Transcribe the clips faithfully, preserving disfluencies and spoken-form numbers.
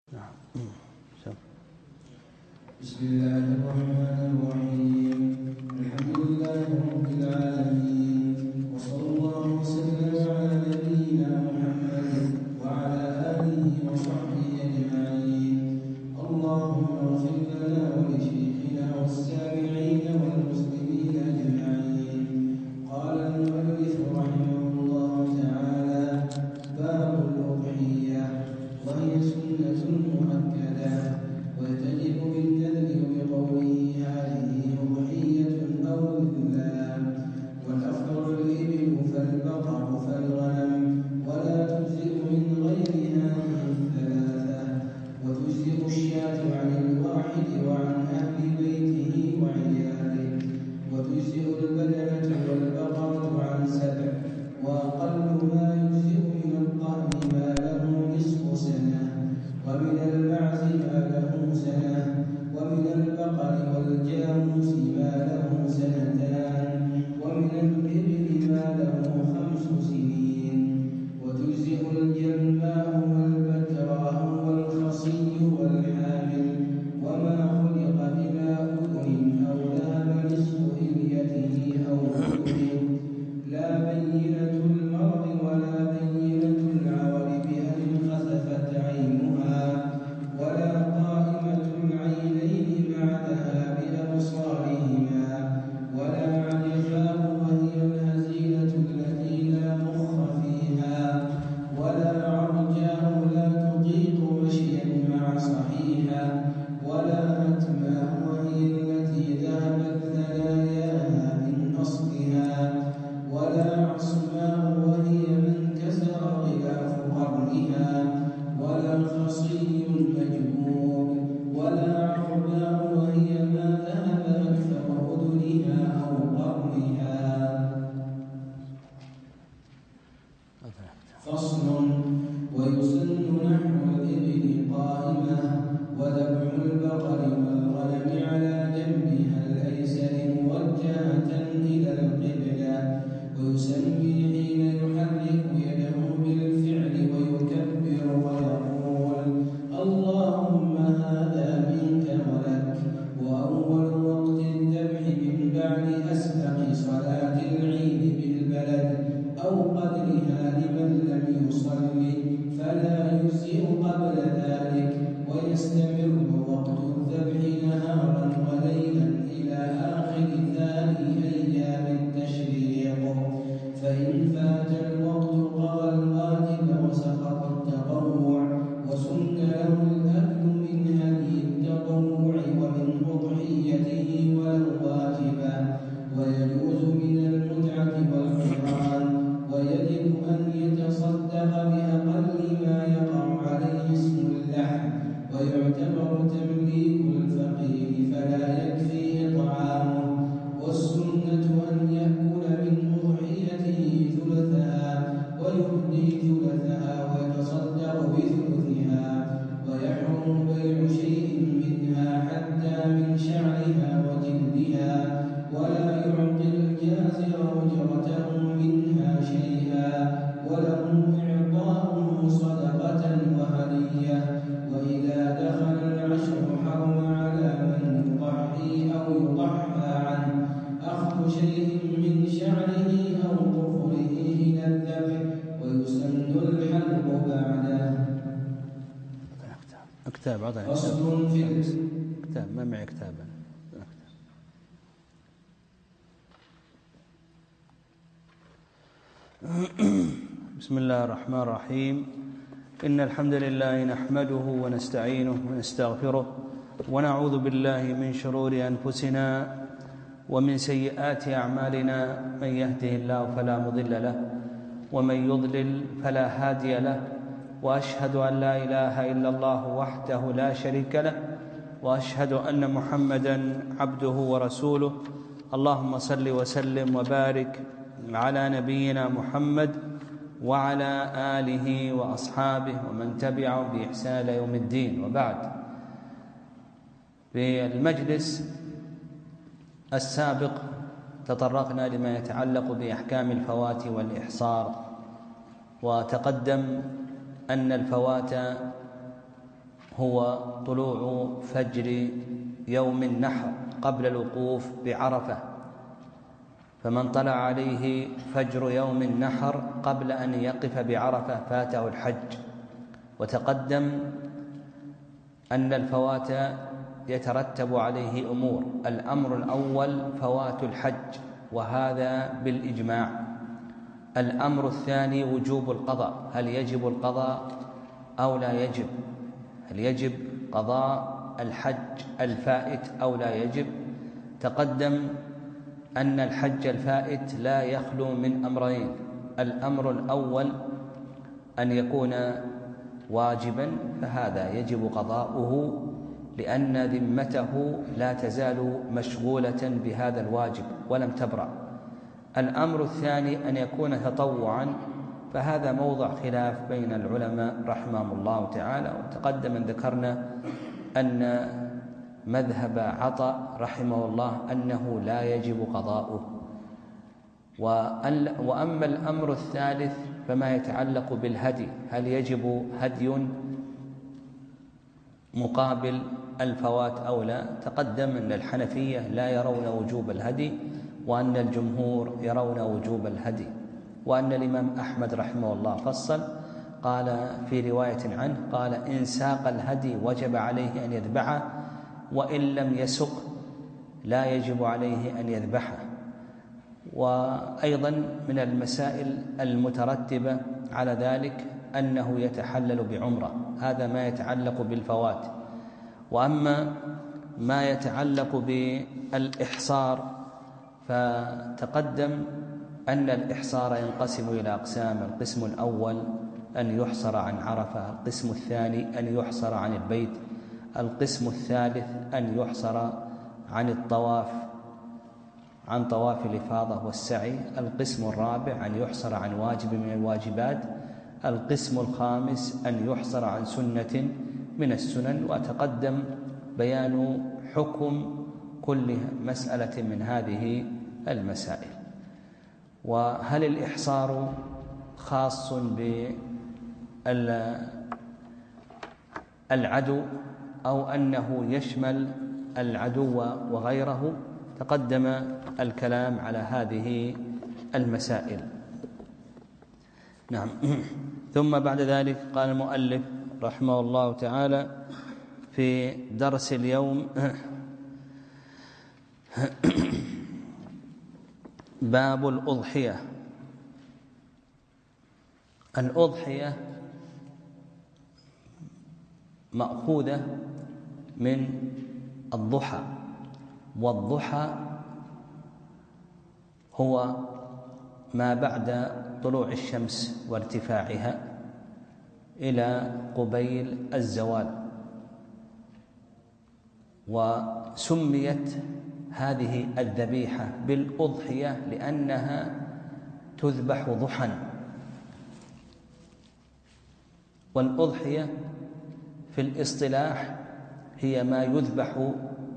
نعم. بسم الله الرحمن الرحيم. الحمد لله رب العالمين، وصلى الله وسلم على نبينا محمد وعلى آله وصحبه أجمعين. اللهم اغفر لنا ولشيخنا والسامعين والمسلمين أجمعين. قال المؤلف رحمه الله تعالى: باب الأضحية، وهي سنة مؤكدة، وتجب بالنذر بقوله هذه أضحية أو لا، والأفضل الإبل فالبقر فالغنم، ولا تجزئ من غير هذه الثلاثة، وتجزئ الشاة عن الواحد وعن أهل بيته وعياله، وتجزئ البدنة والبقرة عن سبع، وأقل ما يجزئ من الضأن ما له نصف سنة، ومن المعز ما له سنة، ومن البقر والجاموس ما له سنتان، ومن الإبل ما له خمس سنين، وتجزئ الجماء والبتراء والخصي والحامل، وما خلق بلا أذن أو ذهب نصف إليته أو أذن، لا بينة المرض ولا بينة العور بأن خسفت عينها، ولا قائمة العينين بعدها بأبصارهما، ولا عجفاء وهي الهزيلة التي لا مخ فيها، ولا عرجاء لا تطيق مشيا مع صحيحة، ولا هتماء وهي التي ذهبت ثناياها من أصلها، ولا عصماء وهي من كسر غلاف قرنها، ولا خصي مجموع، ولا عرباء وهي ما ذهب أكثر أذنها أو قرنها. فصل: ويسن نحو الإبل قائمة، وذبح البقر والغنم على جنبها الأيسر موجهة إلى القبلة، ويسمي حين يحرك يده بالفعل ويكبر ويقول: اللهم هذا منك ولك. وأول وقت الذبح من بعد أسبق صلاة العيد بالبلد أو قدرها لمن لم يصلي، فلا يجزئ قبل ذلك، ويستمر وقت الذبح نهارا وليلا إلى آخر ثاني أيام التشريق، فإن فات الوقت قضى الواجب وسقط التطوع، وسن له الأكل من هدي التطوع ومن أضحيته ولو واجبا، ويجوز من المتعة والقران، ويجب أن يتصدق بأقل ما يقع عليه اسم اللحم، ويعتبر تمليك الفقير فلا يكفيه طعامه، والسنة أن يأكل من أضحيته ثلثها ويهدي ثلثها ويتصدق بثلثها، ويحرم بيع شيء منها حتى من شعرها وجلدها، ولا يعطي الجازر أجرته منها شيئا، وله إعطاؤه صدقة وهدية. وإذا دخل العشر حرم على من يضحي أو يضحى عنه أخذ شيء من شعره أو ظفره إلى الذبح، ويسن الحلق بعده. كتاب عطني فصل في كتاب، ما معي كتاب. بسم الله الرحمن الرحيم. إن الحمد لله نحمده ونستعينه ونستغفره، ونعوذ بالله من شرور أنفسنا ومن سيئات أعمالنا، من يهده الله فلا مضل له ومن يضلل فلا هادي له، وأشهد أن لا إله إلا الله وحده لا شريك له، وأشهد أن محمدًا عبده ورسوله. اللهم صل وسلم وبارك على نبينا محمد وعلى آله وأصحابه ومن تبعهم بإحسان إلى يوم الدين. وبعد، في المجلس السابق تطرقنا لما يتعلق بأحكام الفوات والإحصار، وتقدم أن الفوات هو طلوع فجر يوم النحر قبل الوقوف بعرفة، فمن طلع عليه فجر يوم النحر قبل أن يقف بعرفة فاته الحج. وتقدم أن الفوات يترتب عليه أمور: الأمر الأول فوات الحج، وهذا بالإجماع. الأمر الثاني وجوب القضاء، هل يجب القضاء أو لا يجب؟ هل يجب قضاء الحج الفائت أو لا يجب؟ تقدم أن الحج الفائت لا يخلو من أمرين: الأمر الأول أن يكون واجبا، فهذا يجب قضاؤه لأن ذمته لا تزال مشغولة بهذا الواجب ولم تبرأ. الأمر الثاني أن يكون تطوعا، فهذا موضع خلاف بين العلماء رحمهم الله تعالى. وتقدم أن ذكرنا أن مذهب عطاء رحمه الله أنه لا يجب قضاؤه. وأما الأمر الثالث فما يتعلق بالهدي، هل يجب هدي مقابل الفوات أو لا؟ تقدم أن الحنفية لا يرون وجوب الهدي، وأن الجمهور يرون وجوب الهدي، وأن الإمام أحمد رحمه الله فصل، قال في رواية عنه قال: إن ساق الهدي وجب عليه أن يذبحه، وإن لم يسق لا يجب عليه أن يذبحه. وأيضا من المسائل المترتبة على ذلك أنه يتحلل بعمرة، هذا ما يتعلق بالفوات. وأما ما يتعلق بالإحصار فتقدم أن الإحصار ينقسم إلى أقسام: القسم الأول أن يحصر عن عرفة، القسم الثاني أن يحصر عن البيت، القسم الثالث أن يحصر عن الطواف عن طواف الإفاضة والسعي، القسم الرابع أن يحصر عن واجب من الواجبات، القسم الخامس أن يحصر عن سنة من السنن. وتقدم بيان حكم كل مسألة من هذه المسائل. وهل الإحصار خاص بالعدو أو أنه يشمل العدو وغيره؟ تقدم الكلام على هذه المسائل. نعم. ثم بعد ذلك قال المؤلف رحمه الله تعالى في درس اليوم: باب الأضحية. الأضحية مأخوذة من الضحى، والضحى هو ما بعد طلوع الشمس وارتفاعها إلى قبيل الزوال. وسميت هذه الذبيحة بالأضحية لأنها تذبح ضحى. والأضحية في الاصطلاح هي ما يذبح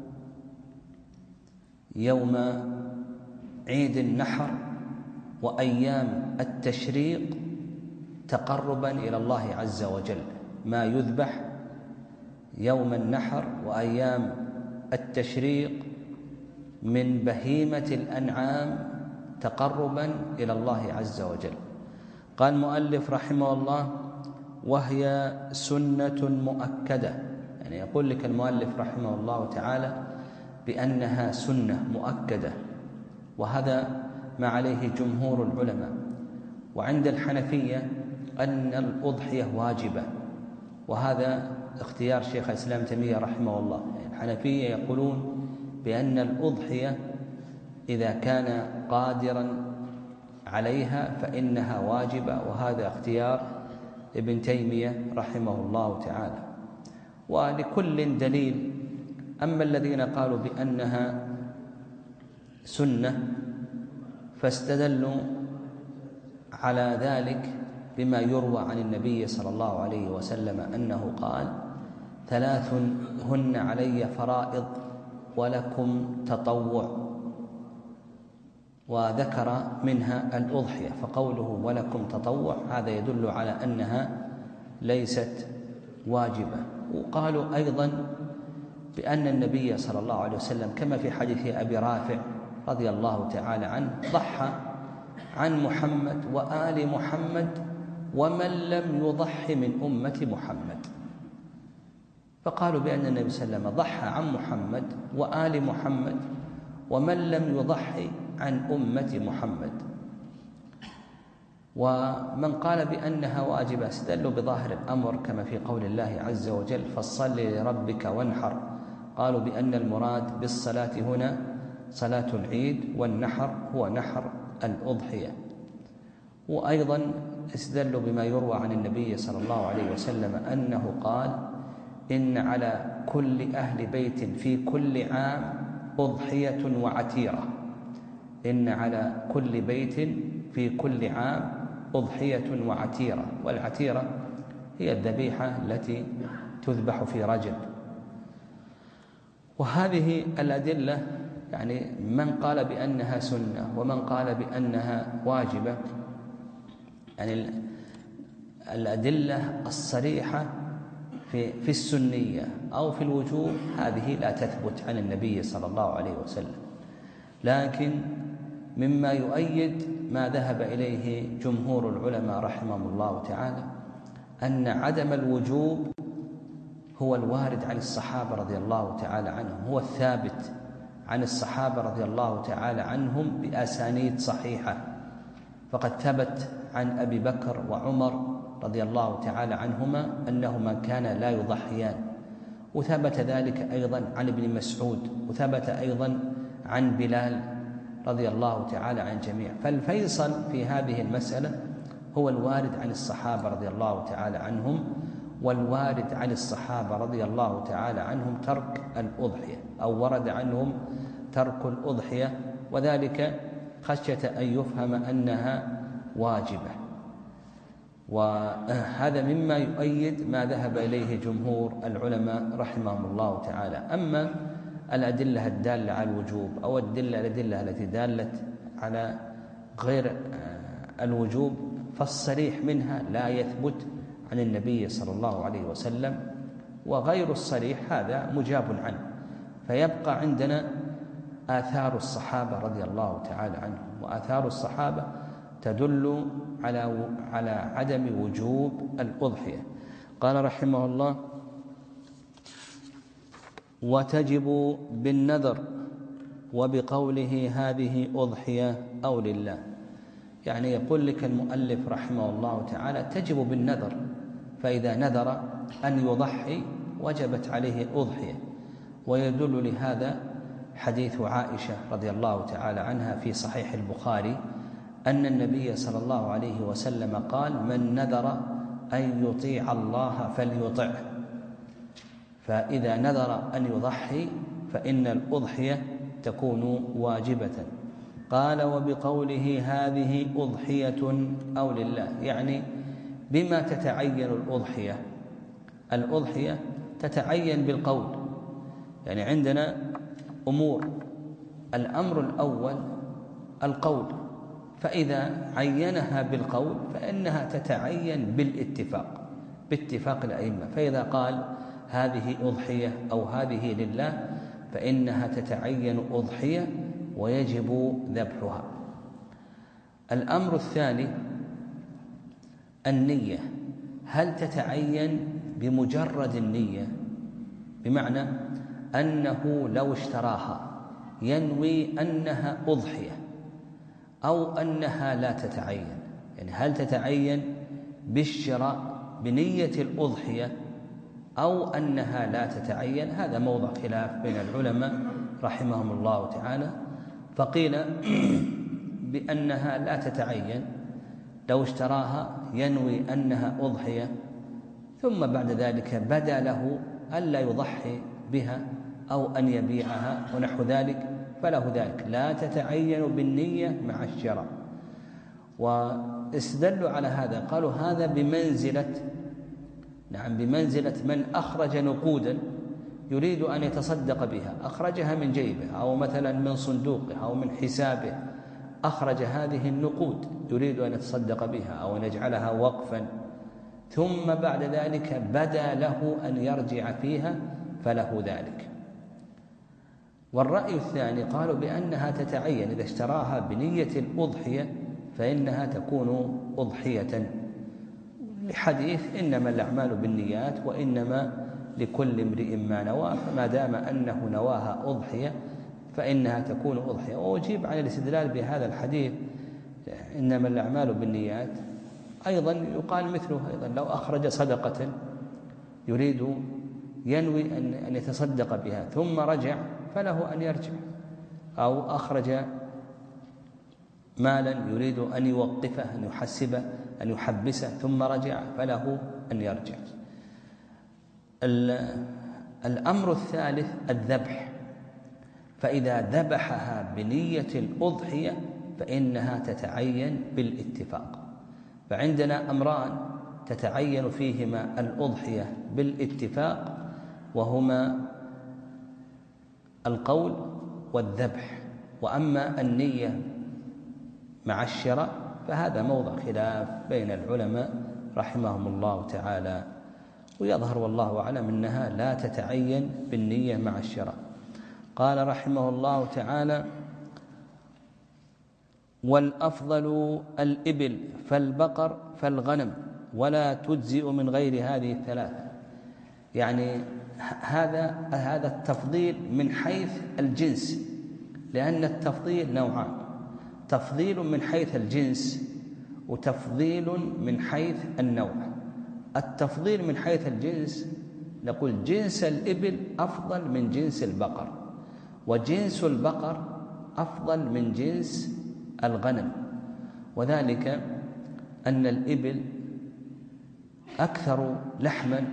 يوم عيد النحر وأيام التشريق تقربا إلى الله عز وجل، ما يذبح يوم النحر وأيام التشريق من بهيمة الأنعام تقربا إلى الله عز وجل. قال المؤلف رحمه الله: وهي سنة مؤكدة، يعني يقول لك المؤلف رحمه الله تعالى بأنها سنة مؤكدة، وهذا ما عليه جمهور العلماء. وعند الحنفية أن الأضحية واجبة، وهذا اختيار شيخ الإسلام تيمية رحمه الله. الحنفية يقولون بأن الأضحية إذا كان قادرا عليها فإنها واجبة، وهذا اختيار ابن تيمية رحمه الله تعالى. ولكل دليل. أما الذين قالوا بأنها سنة فاستدلوا على ذلك بما يروى عن النبي صلى الله عليه وسلم أنه قال: ثلاث هن علي فرائض ولكم تطوع، وذكر منها الأضحية. فقوله ولكم تطوع هذا يدل على أنها ليست واجبة. وقالوا أيضا بأن النبي صلى الله عليه وسلم كما في حديث أبي رافع رضي الله تعالى عنه ضحى عن محمد وآل محمد ومن لم يضح من أمة محمد، فقالوا بأن النبي صلى الله عليه وسلم ضحى عن محمد وآل محمد ومن لم يضحي عن أمة محمد. ومن قال بأنها واجبة استدلوا بظاهر الأمر كما في قول الله عز وجل فصل لربك وانحر، قالوا بأن المراد بالصلاة هنا صلاة العيد والنحر هو نحر الأضحية. وأيضا استدلوا بما يروى عن النبي صلى الله عليه وسلم أنه قال إن على كل أهل بيت في كل عام أضحية وعتيرة، إن على كل بيت في كل عام أضحية وعتيرة، والعتيرة هي الذبيحة التي تذبح في رجب. وهذه الأدلة يعني من قال بأنها سنة ومن قال بأنها واجبة، يعني الأدلة الصريحة في في السنية أو في الوجوب هذه لا تثبت عن النبي صلى الله عليه وسلم. لكن مما يؤيد ما ذهب إليه جمهور العلماء رحمهم الله تعالى أن عدم الوجوب هو الوارد عن الصحابة رضي الله تعالى عنهم، هو الثابت عن الصحابة رضي الله تعالى عنهم بأسانيد صحيحة. فقد ثبت عن أبي بكر وعمر رضي الله تعالى عنهما أنهما كانا لا يضحيان، وثبت ذلك أيضا عن ابن مسعود، وثبت أيضا عن بلال رضي الله تعالى عن الجميع. فالفيصل في هذه المسألة هو الوارد عن الصحابة رضي الله تعالى عنهم، والوارد عن الصحابة رضي الله تعالى عنهم ترك الأضحية، أو ورد عنهم ترك الأضحية، وذلك خشية أن يفهم أنها واجبة. وهذا مما يؤيد ما ذهب إليه جمهور العلماء رحمهم الله تعالى. أما الأدلة الدالة على الوجوب أو الأدلة الأدلة التي دالت على غير الوجوب فالصريح منها لا يثبت عن النبي صلى الله عليه وسلم، وغير الصريح هذا مجاب عنه. فيبقى عندنا آثار الصحابة رضي الله تعالى عنهم، وآثار الصحابة تدل على على عدم وجوب الأضحية. قال رحمه الله وتجب بالنذر وبقوله هذه أضحية أو لله، يعني يقول لك المؤلف رحمه الله تعالى تجب بالنذر، فإذا نذر أن يضحي وجبت عليه أضحية. ويدل لهذا حديث عائشة رضي الله تعالى عنها في صحيح البخاري أن النبي صلى الله عليه وسلم قال من نذر أن يطيع الله فليطعه، فإذا نذر أن يضحي فإن الأضحية تكون واجبة. قال وبقوله هذه أضحية أو لله، يعني بما تتعين الأضحية؟ الأضحية تتعين بالقول، يعني عندنا أمور، الأمر الأول القول، فإذا عينها بالقول فإنها تتعين بالاتفاق باتفاق الأئمة. فإذا قال هذه أضحية أو هذه لله فإنها تتعين أضحية ويجب ذبحها. الأمر الثاني النية، هل تتعين بمجرد النية؟ بمعنى أنه لو اشتراها ينوي أنها أضحية أو أنها لا تتعين، يعني هل تتعين بالشراء بنية الأضحية أو أنها لا تتعين؟ هذا موضع خلاف بين العلماء رحمهم الله تعالى. فقيل بأنها لا تتعين، لو اشتراها ينوي أنها أضحية ثم بعد ذلك بدا له ألا يضحي بها أو أن يبيعها ونحو ذلك فله ذلك، لا تتعين بالنية مع الشراء. واستدلوا على هذا قالوا هذا بمنزلة نعم بمنزلة من أخرج نقودا يريد أن يتصدق بها، أخرجها من جيبه أو مثلا من صندوقه أو من حسابه، أخرج هذه النقود يريد أن يتصدق بها أو أن يجعلها وقفا ثم بعد ذلك بدا له أن يرجع فيها فله ذلك. والرأي الثاني قالوا بأنها تتعين إذا اشتراها بنية الأضحية فإنها تكون أضحية، لحديث إنما الأعمال بالنيات وإنما لكل امرئ ما نوى، فما دام أنه نواها أضحية فإنها تكون أضحية. وأجيب عن الاستدلال بهذا الحديث إنما الأعمال بالنيات أيضا يقال مثله أيضا لو أخرج صدقة يريد ينوي أن يتصدق بها ثم رجع فله أن يرجع، أو أخرج مالا يريد أن يوقفه أن يحسبه أن يحبسه ثم رجع فله أن يرجع. الأمر الثالث الذبح، فإذا ذبحها بنية الأضحية فإنها تتعين بالاتفاق. فعندنا أمران تتعين فيهما الأضحية بالاتفاق، وهما القول والذبح. وأما النية مع الشراء فهذا موضع خلاف بين العلماء رحمهم الله تعالى، ويظهر والله أعلم أنها لا تتعين بالنية مع الشراء. قال رحمه الله تعالى: والأفضل الإبل فالبقر فالغنم ولا تجزئ من غير هذه الثلاثة. يعني هذا هذا التفضيل من حيث الجنس، لأن التفضيل نوعان: تفضيل من حيث الجنس وتفضيل من حيث النوع. التفضيل من حيث الجنس نقول جنس الإبل أفضل من جنس البقر، وجنس البقر أفضل من جنس الغنم، وذلك أن الإبل أكثر لحما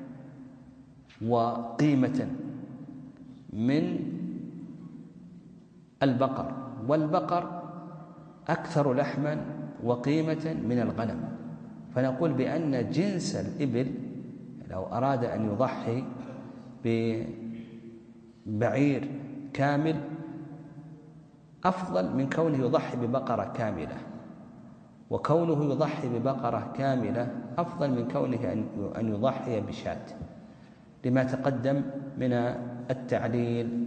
وقيمة من البقر، والبقر أكثر لحما وقيمة من الغنم. فنقول بأن جنس الإبل لو أراد أن يضحي ببعير كامل أفضل من كونه يضحي ببقرة كاملة، وكونه يضحي ببقرة كاملة أفضل من كونه أن يضحي بشاة، لما تقدم من التعليل.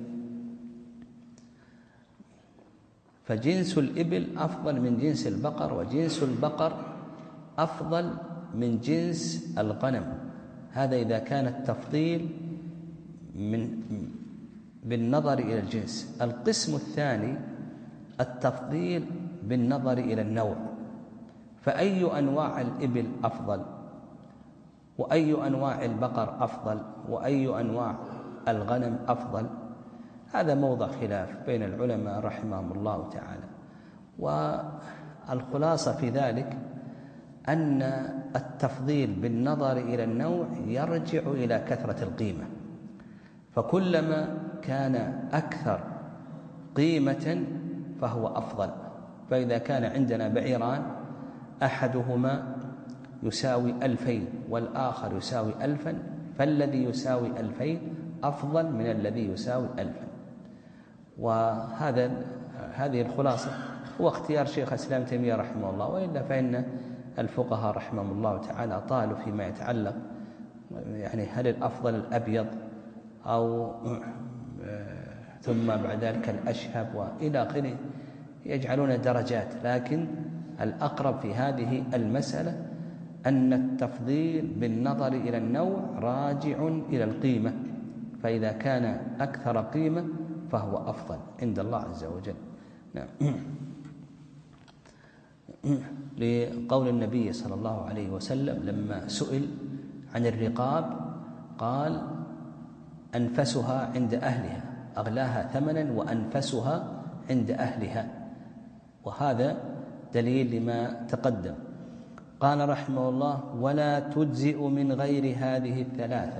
فجنس الإبل أفضل من جنس البقر، وجنس البقر أفضل من جنس الغنم. هذا إذا كان التفضيل من بالنظر إلى الجنس. القسم الثاني التفضيل بالنظر إلى النوع، فأي أنواع الإبل أفضل، وأي أنواع البقر أفضل، وأي أنواع الغنم أفضل، هذا موضع خلاف بين العلماء رحمهم الله تعالى. والخلاصة في ذلك أن التفضيل بالنظر إلى النوع يرجع إلى كثرة القيمة، فكلما كان أكثر قيمة فهو أفضل. فإذا كان عندنا بعيران أحدهما يساوي ألفين والآخر يساوي ألفا، فالذي يساوي ألفين أفضل من الذي يساوي ألفا. وهذا هذه الخلاصة هو اختيار شيخ الإسلام ابن تيمية رحمه الله، وإلا فإن الفقهاء رحمهم الله تعالى طالوا فيما يتعلق يعني هل الأفضل الأبيض أو ثم بعد ذلك الأشهب وإلى آخره، يجعلون درجات. لكن الأقرب في هذه المسألة أن التفضيل بالنظر إلى النوع راجع إلى القيمة، فإذا كان أكثر قيمة فهو أفضل عند الله عز وجل. نعم. لقول النبي صلى الله عليه وسلم لما سئل عن الرقاب قال: أنفسها عند أهلها، أغلاها ثمنا وأنفسها عند أهلها، وهذا دليل لما تقدم. قال رحمه الله: ولا تجزئ من غير هذه الثلاثة.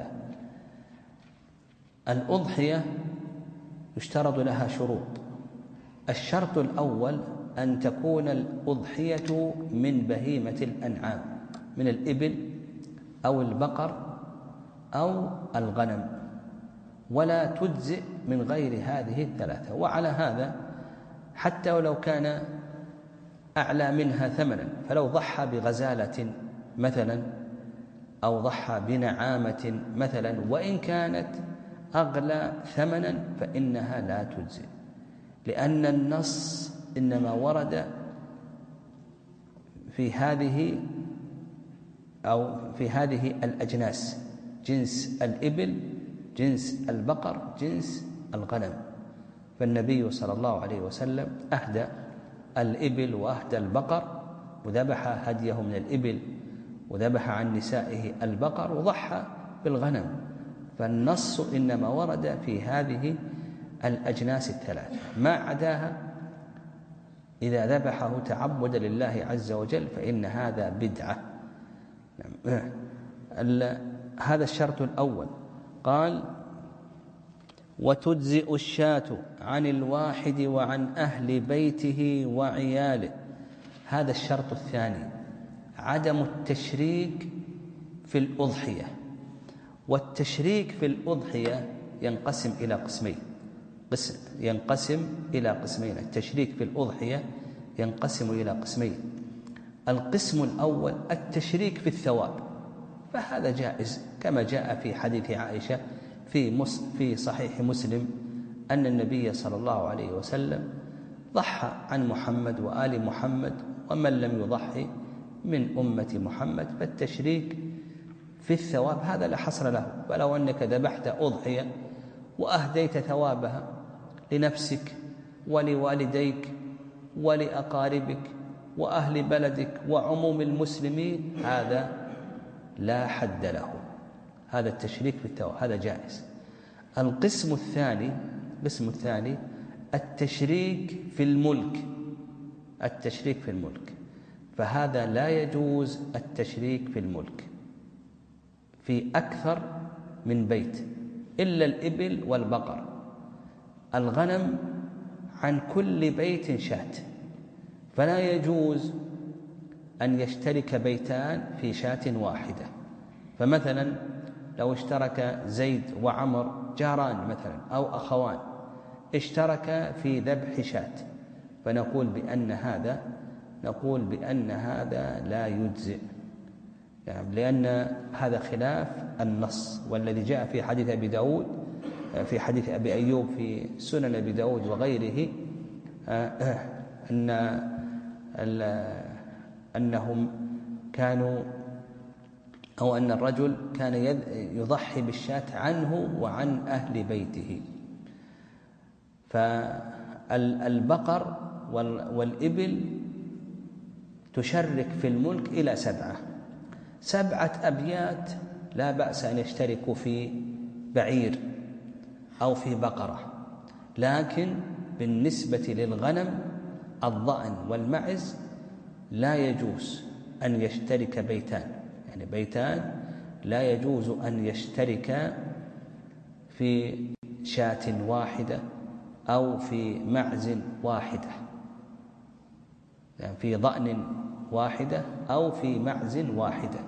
الأضحية يشترط لها شروط. الشرط الأول أن تكون الأضحية من بهيمة الأنعام، من الإبل أو البقر أو الغنم، ولا تجزئ من غير هذه الثلاثة. وعلى هذا حتى ولو كان أعلى منها ثمنا، فلو ضحى بغزالة مثلا أو ضحى بنعامة مثلا وإن كانت أغلى ثمنا فإنها لا تجزئ، لأن النص إنما ورد في هذه أو في هذه الأجناس، جنس الإبل، جنس البقر، جنس الغنم. فالنبي صلى الله عليه وسلم أهدى الإبل وأهدى البقر، وذبح هديه من الإبل، وذبح عن نسائه البقر، وضحى بالغنم. فالنص إنما ورد في هذه الأجناس الثلاثة، ما عداها إذا ذبحه تعبدا لله عز وجل فإن هذا بدعة. هذا الشرط الأول. قال: وتجزئ الشاة عن الواحد وعن أهل بيته وعياله. هذا الشرط الثاني، عدم التشريك في الأضحية. والتشريك في الأضحية ينقسم إلى قسمين قسم ينقسم إلى قسمين التشريك في الأضحية ينقسم إلى قسمين. القسم الأول التشريك في الثواب، فهذا جائز كما جاء في حديث عائشة في في صحيح مسلم أن النبي صلى الله عليه وسلم ضحى عن محمد وآل محمد ومن لم يضحي من أمة محمد، فالتشريك في الثواب هذا لا حصر له. فلو أنك ذبحت أضحية وأهديت ثوابها لنفسك ولوالديك ولأقاربك وأهل بلدك وعموم المسلمين، هذا لا حد له، هذا التشريك في الثواب، هذا جائز. القسم الثاني القسم الثاني التشريك في الملك التشريك في الملك فهذا لا يجوز التشريك في الملك في أكثر من بيت إلا الإبل والبقر. الغنم عن كل بيت شاة، فلا يجوز أن يشترك بيتان في شاة واحدة. فمثلا لو اشترك زيد وعمر جاران مثلا أو أخوان اشترك في ذبح شاة، فنقول بأن هذا نقول بأن هذا لا يجزئ، يعني لأن هذا خلاف النص. والذي جاء في حديث أبي داود في حديث أبي أيوب في سنن أبي داود وغيره أن أنهم كانوا أو أن الرجل كان يضحي بالشاة عنه وعن أهل بيته. فالبقر والإبل تشرك في الملك إلى سبعة سبعة أبيات لا بأس أن يشتركوا في بعير أو في بقرة، لكن بالنسبة للغنم الضأن والمعز لا يجوز أن يشترك بيتان، يعني بيتان لا يجوز أن يشترك في شاة واحدة أو في معز واحدة، يعني في ضأن واحدة أو في معز واحدة.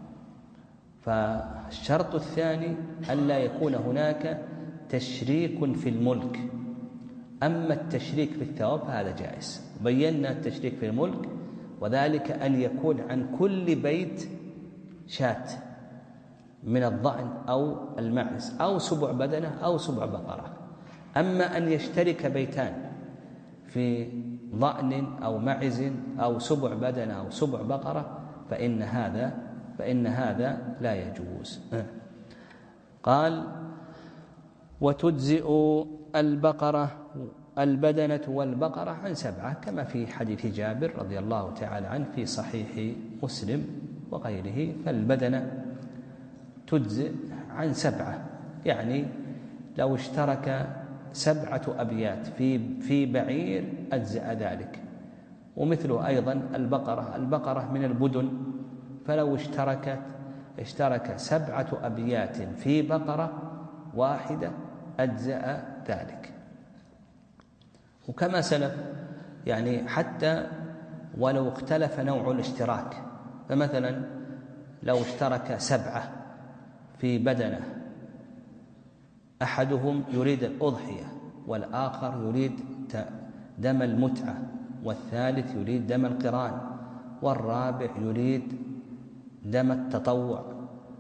فالشرط الثاني ألا يكون هناك تشريك في الملك. أما التشريك في الثواب هذا جائز، بينا التشريك في الملك، وذلك أن يكون عن كل بيت شاة من الضأن أو المعز أو سبع بدنة أو سبع بقرة. أما أن يشترك بيتان في ضأن أو معز أو سبع بدنة أو سبع بقرة فإن هذا فإن هذا لا يجوز. قال: وتجزئ البقرة البدنة والبقرة عن سبعة، كما في حديث جابر رضي الله تعالى عنه في صحيح مسلم وغيره. فالبدنة تجزئ عن سبعة، يعني لو اشترك سبعة أبيات في في بعير أجزأ ذلك. ومثله أيضا البقرة البقرة من البدن، فلو اشتركت اشترك سبعة أبيات في بقرة واحدة أجزأ ذلك. وكما سلف يعني حتى ولو اختلف نوع الاشتراك، فمثلا لو اشترك سبعة في بدنة، أحدهم يريد الأضحية والآخر يريد دم المتعة والثالث يريد دم القران والرابع يريد دم التطوع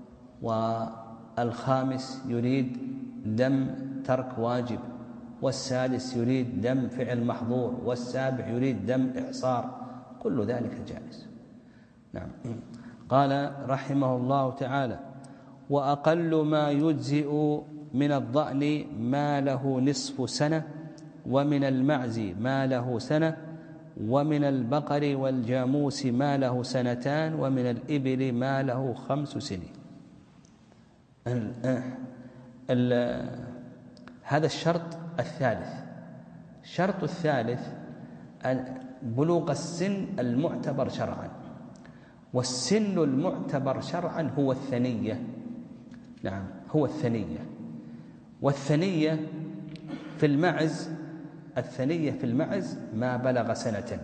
والخامس يريد دم ترك واجب، والسادس يريد دم فعل محظور، والسابع يريد دم إعصار، كل ذلك جائز. نعم. قال رحمه الله تعالى: وأقل ما يجزئ من الضأن ما له نصف سنة، ومن المعز ما له سنة، ومن البقر والجاموس ما له سنتان، ومن الإبل ما له خمس سنين. ال ال هذا الشرط الثالث. الشرط الثالث بلوغ السن المعتبر شرعا، والسن المعتبر شرعا هو الثنية. نعم، هو الثنية. والثنية في المعز الثنية في المعز ما بلغ سنة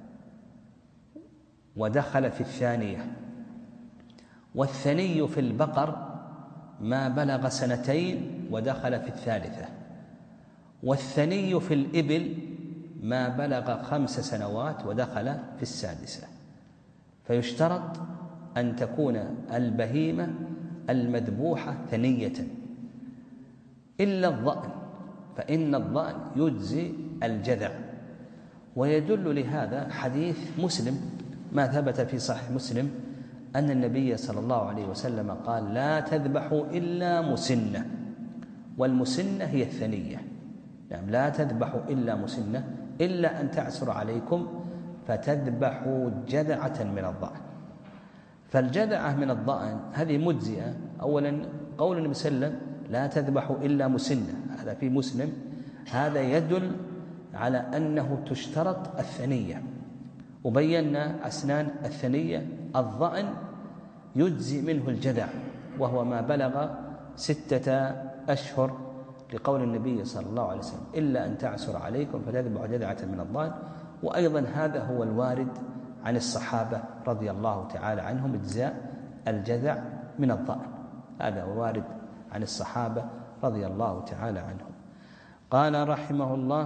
ودخل في الثانية، والثني في البقر ما بلغ سنتين ودخل في الثالثة، والثني في الإبل ما بلغ خمس سنوات ودخل في السادسة. فيشترط أن تكون البهيمة المذبوحة ثنية إلا الضأن، فإن الضأن يجزي الجذع. ويدل لهذا حديث مسلم ما ثبت في صحيح مسلم أن النبي صلى الله عليه وسلم قال: لا تذبحوا إلا مسنة، والمسنة هي الثنية. يعني لا تذبحوا إلا مسنة إلا أن تعسر عليكم فتذبحوا جذعة من الضأن. فالجذعة من الضأن هذه مجزئة. أولا قول النبي صلى الله عليه وسلم: لا تذبحوا إلا مسنة، هذا في مسلم، هذا يدل على أنه تشترط الثنية. وبينا أسنان الثنية: الضأن يجزي منه الجذع وهو ما بلغ ستة أشهر، لقول النبي صلى الله عليه وسلم: إلا أن تعسر عليكم فتذبحوا جذعة من الضأن. وأيضا هذا هو الوارد عن الصحابة رضي الله تعالى عنهم، إجزاء الجذع من الضأن، هذا هو الوارد عن الصحابة رضي الله تعالى عنهم. قال رحمه الله: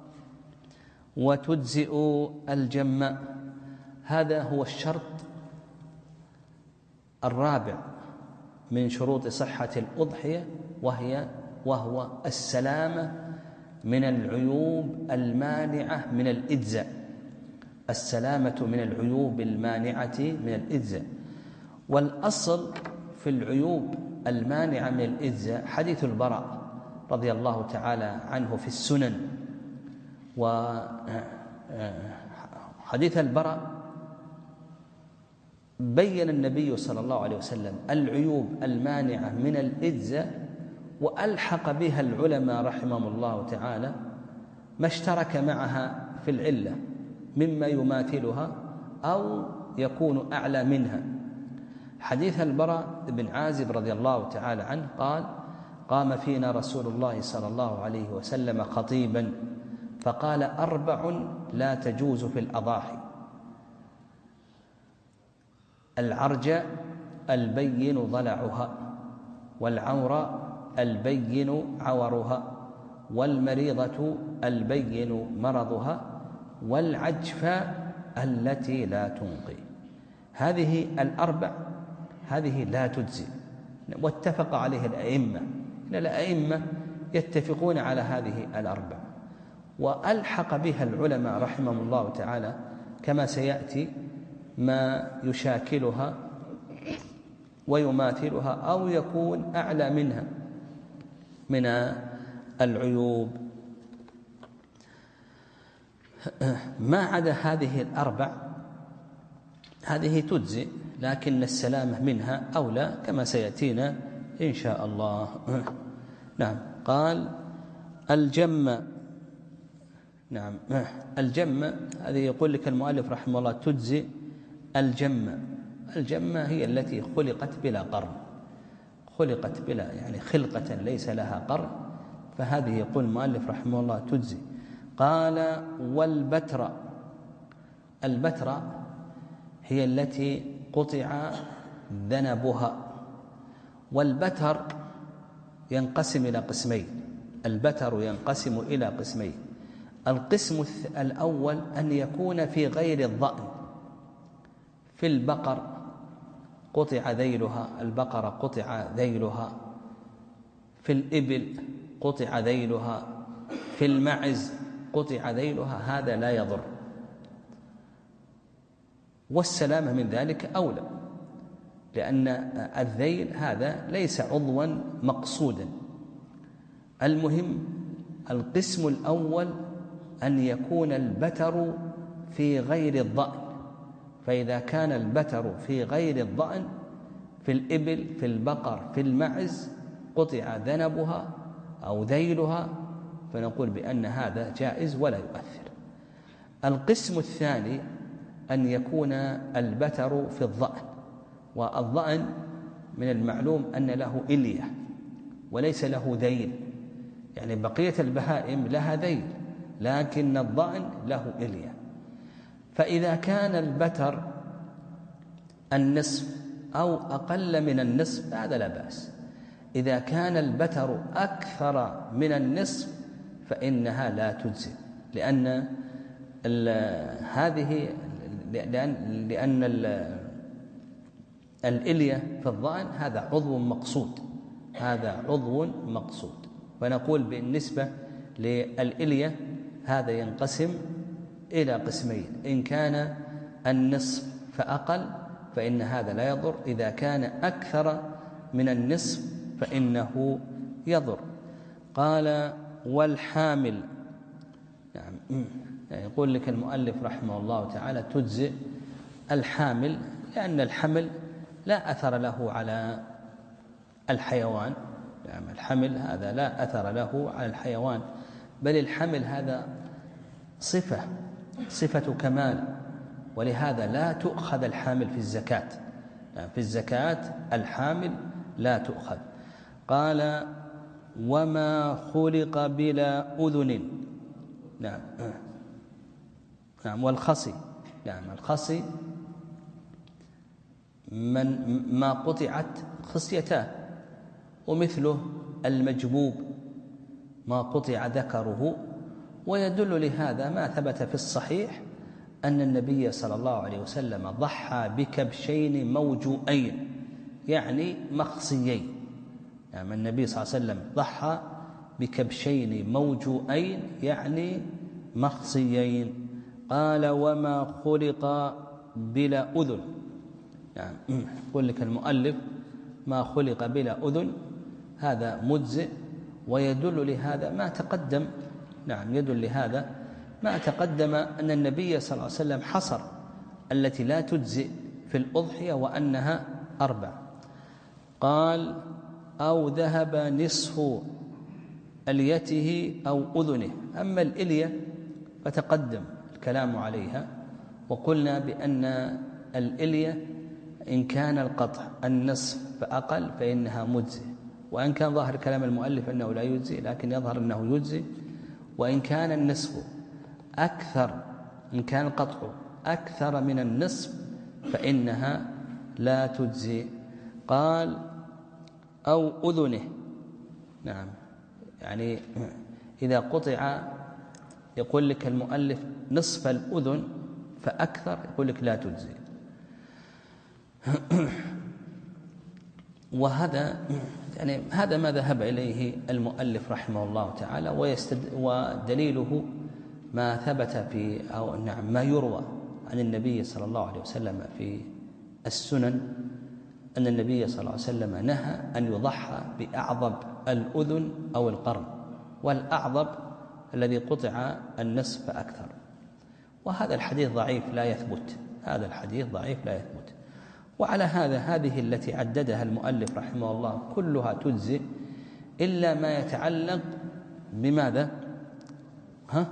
وتجزئ الجماء. هذا هو الشرط الرابع من شروط صحة الأضحية، وهي وهو السلامة من العيوب المانعة من الإجزاء. السلامة من العيوب المانعة من الإجزاء. والأصل في العيوب المانعة من الإجزاء حديث البراء رضي الله تعالى عنه في السنن. وحديث البراء بين النبي صلى الله عليه وسلم العيوب المانعة من الإجزاء، وألحق بها العلماء رحمهم الله تعالى ما اشترك معها في العلة مما يماثلها أو يكون أعلى منها. حديث البراء بن عازب رضي الله تعالى عنه قال: قام فينا رسول الله صلى الله عليه وسلم خطيبا فقال: أربع لا تجوز في الأضاحي: العرج البين ضلعها، والعور البين عورها، والمريضة البين مرضها، والعجفاء التي لا تنقي. هذه الأربع هذه لا تجزي، واتفق عليه الأئمة. إن الأئمة يتفقون على هذه الأربع، وألحق بها العلماء رحمهم الله تعالى كما سيأتي ما يشاكلها ويماثلها أو يكون أعلى منها من العيوب. ما عدا هذه الأربع هذه تجزي، لكن السلامة منها أولى كما سيأتينا إن شاء الله. نعم. قال: الجمة. نعم، الجمة هذه يقول لك المؤلف رحمه الله تجزي الجمة. الجمة هي التي خلقت بلا قرن، خلقت بلا يعني خلقة ليس لها قرن، فهذه يقول المؤلف رحمه الله تجزي. قال: والبتر. البتر هي التي قطع ذنبها. والبتر ينقسم إلى قسمين. البتر ينقسم إلى قسمين. القسم الأول أن يكون في غير الضأن، في البقر قطع ذيلها، البقرة قطع ذيلها، في الإبل قطع ذيلها، في المعز قطع ذيلها، هذا لا يضر، والسلامة من ذلك أولى، لأن الذيل هذا ليس عضوا مقصودا. المهم القسم الأول أن يكون البتر في غير الضأن، فإذا كان البتر في غير الضأن في الإبل في البقر في المعز قطع ذنبها أو ذيلها، فنقول بأن هذا جائز ولا يؤثر. القسم الثاني أن يكون البتر في الضأن، والضأن من المعلوم أن له إلية وليس له ذيل، يعني بقية البهائم لها ذيل لكن الضأن له إلية. فإذا كان البتر النصف أو أقل من النصف هذا لا بأس. إذا كان البتر أكثر من النصف فإنها لا تجزئ، لأن هذه لأن, لأن الإلية في الضأن هذا عضو مقصود، هذا عضو مقصود. فنقول بالنسبة للإلية هذا ينقسم إلى قسمين، إن كان النصف فأقل فإن هذا لا يضر، إذا كان أكثر من النصف فإنه يضر. قال والحامل، يعني يقول لك المؤلف رحمه الله تعالى تجزئ الحامل، لأن الحمل لا أثر له على الحيوان، يعني الحمل هذا لا أثر له على الحيوان، بل الحمل هذا صفة صفة كمال، ولهذا لا تؤخذ الحامل في الزكاة، يعني في الزكاة الحامل لا تؤخذ. قال وما خلق بلا أذن، نعم نعم والخصي، نعم الخصي من ما قطعت خصيتاه، ومثله المجبوب ما قطع ذكره. ويدل لهذا ما ثبت في الصحيح أن النبي صلى الله عليه وسلم ضحى بكبشين موجوئين يعني مخصيين، يعني النبي صلى الله عليه وسلم ضحى بكبشين موجوئين يعني مخصيين. قال وما خلق بلا أذن، يعني يقول لك المؤلف ما خلق بلا أذن هذا مجزئ، ويدل لهذا ما تقدم، نعم يدل لهذا ما تقدم أن النبي صلى الله عليه وسلم حصر التي لا تجزئ في الأضحية وأنها أربع. قال أو ذهب نصف أليته أو أذنه. أما الإلية فتقدم الكلام عليها، وقلنا بأن الإلية إن كان القطع النصف فأقل فإنها مجزئ، وإن كان ظاهر كلام المؤلف أنه لا يجزئ لكن يظهر أنه يجزئ. وإن كان النصف أكثر، إن كان القطع أكثر من النصف فإنها لا تجزئ. قال أو أذنه، نعم يعني إذا قطع يقول لك المؤلف نصف الأذن فأكثر يقول لك لا تجزئ. وهذا يعني هذا ما ذهب إليه المؤلف رحمه الله تعالى، ويستد ودليله ما ثبت في أو نعم ما يروى عن النبي صلى الله عليه وسلم في السنن أن النبي صلى الله عليه وسلم نهى أن يضحى بأعضب الأذن أو القرن، والأعضب الذي قطع النصف فأكثر. وهذا الحديث ضعيف لا يثبت، هذا الحديث ضعيف لا يثبت. وعلى هذا هذه التي عددها المؤلف رحمه الله كلها تجزئ إلا ما يتعلق بماذا؟ ها؟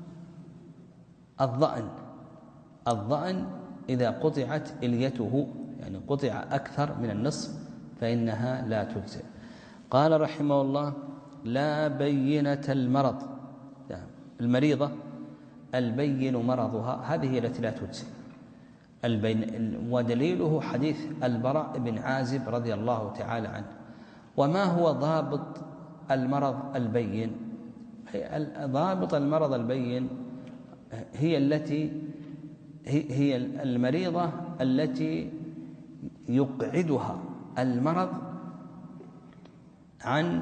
الضأن. الضأن إذا قطعت إليته يعني قطع أكثر من النصف فإنها لا تجزئ. قال رحمه الله لا بينة المرض، يعني المريضة البين مرضها هذه التي لا تجزئ. البين ودليله حديث البراء بن عازب رضي الله تعالى عنه. وما هو ضابط المرض البين؟ ضابط المرض البين هي التي هي المريضة التي يقعدها المرض عن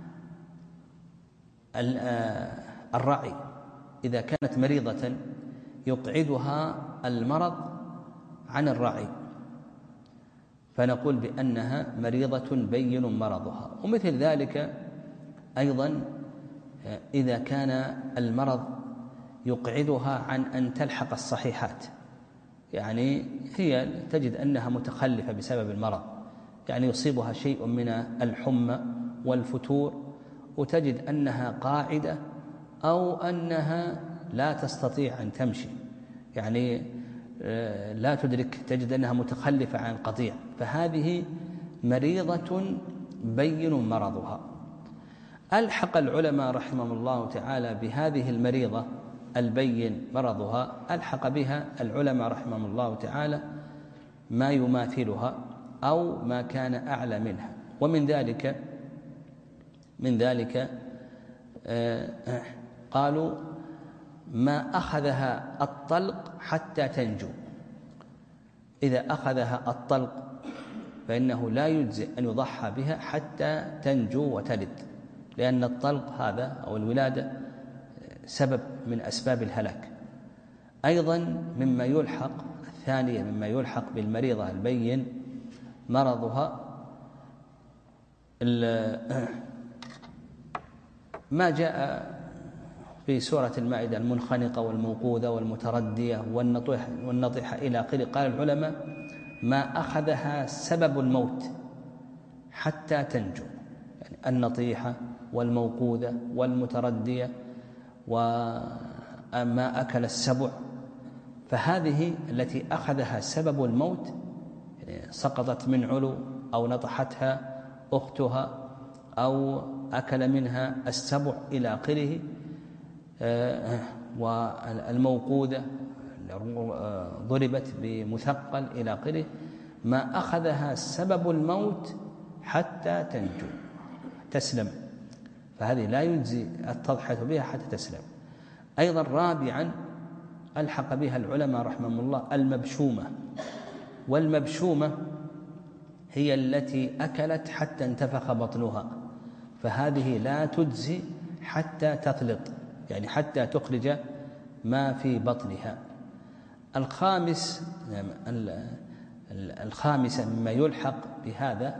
الرعي، إذا كانت مريضة يقعدها المرض عن الرعي فنقول بأنها مريضة بين مرضها. ومثل ذلك أيضا إذا كان المرض يقعدها عن أن تلحق الصحيحات، يعني هي تجد أنها متخلفة بسبب المرض، يعني يصيبها شيء من الحمى والفتور وتجد أنها قاعدة أو أنها لا تستطيع أن تمشي، يعني لا تدرك، تجد أنها متخلفة عن القطيع، فهذه مريضة بين مرضها. ألحق العلماء رحمهم الله تعالى بهذه المريضة البين مرضها، ألحق بها العلماء رحمهم الله تعالى ما يماثلها أو ما كان أعلى منها. ومن ذلك من ذلك آه قالوا ما أخذها الطلق حتى تنجو، إذا أخذها الطلق فإنه لا يجزئ أن يضحى بها حتى تنجو وتلد، لأن الطلق هذا أو الولادة سبب من أسباب الهلاك. أيضا مما يلحق الثانية مما يلحق بالمريضة البين مرضها ما جاء في سورة المائدة المنخنقة والموقوذة والمتردية والنطيحة إلى آخره. قال العلماء ما أخذها سبب الموت حتى تنجو، يعني النطيحة والموقوذة والمتردية وما أكل السبع، فهذه التي أخذها سبب الموت، يعني سقطت من علو أو نطحتها أختها أو أكل منها السبع إلى آخره، والموقوذة ضربت بمثقل إلى آخره، ما أخذها سبب الموت حتى تنجو تسلم، فهذه لا يجزي التضحية بها حتى تسلم. أيضا رابعا ألحق بها العلماء رحمهم الله المبشومة، والمبشومة هي التي أكلت حتى انتفخ بطنها، فهذه لا تجزي حتى تثلط، يعني حتى تخرج ما في بطنها. الخامس الخامسة مما يلحق بهذا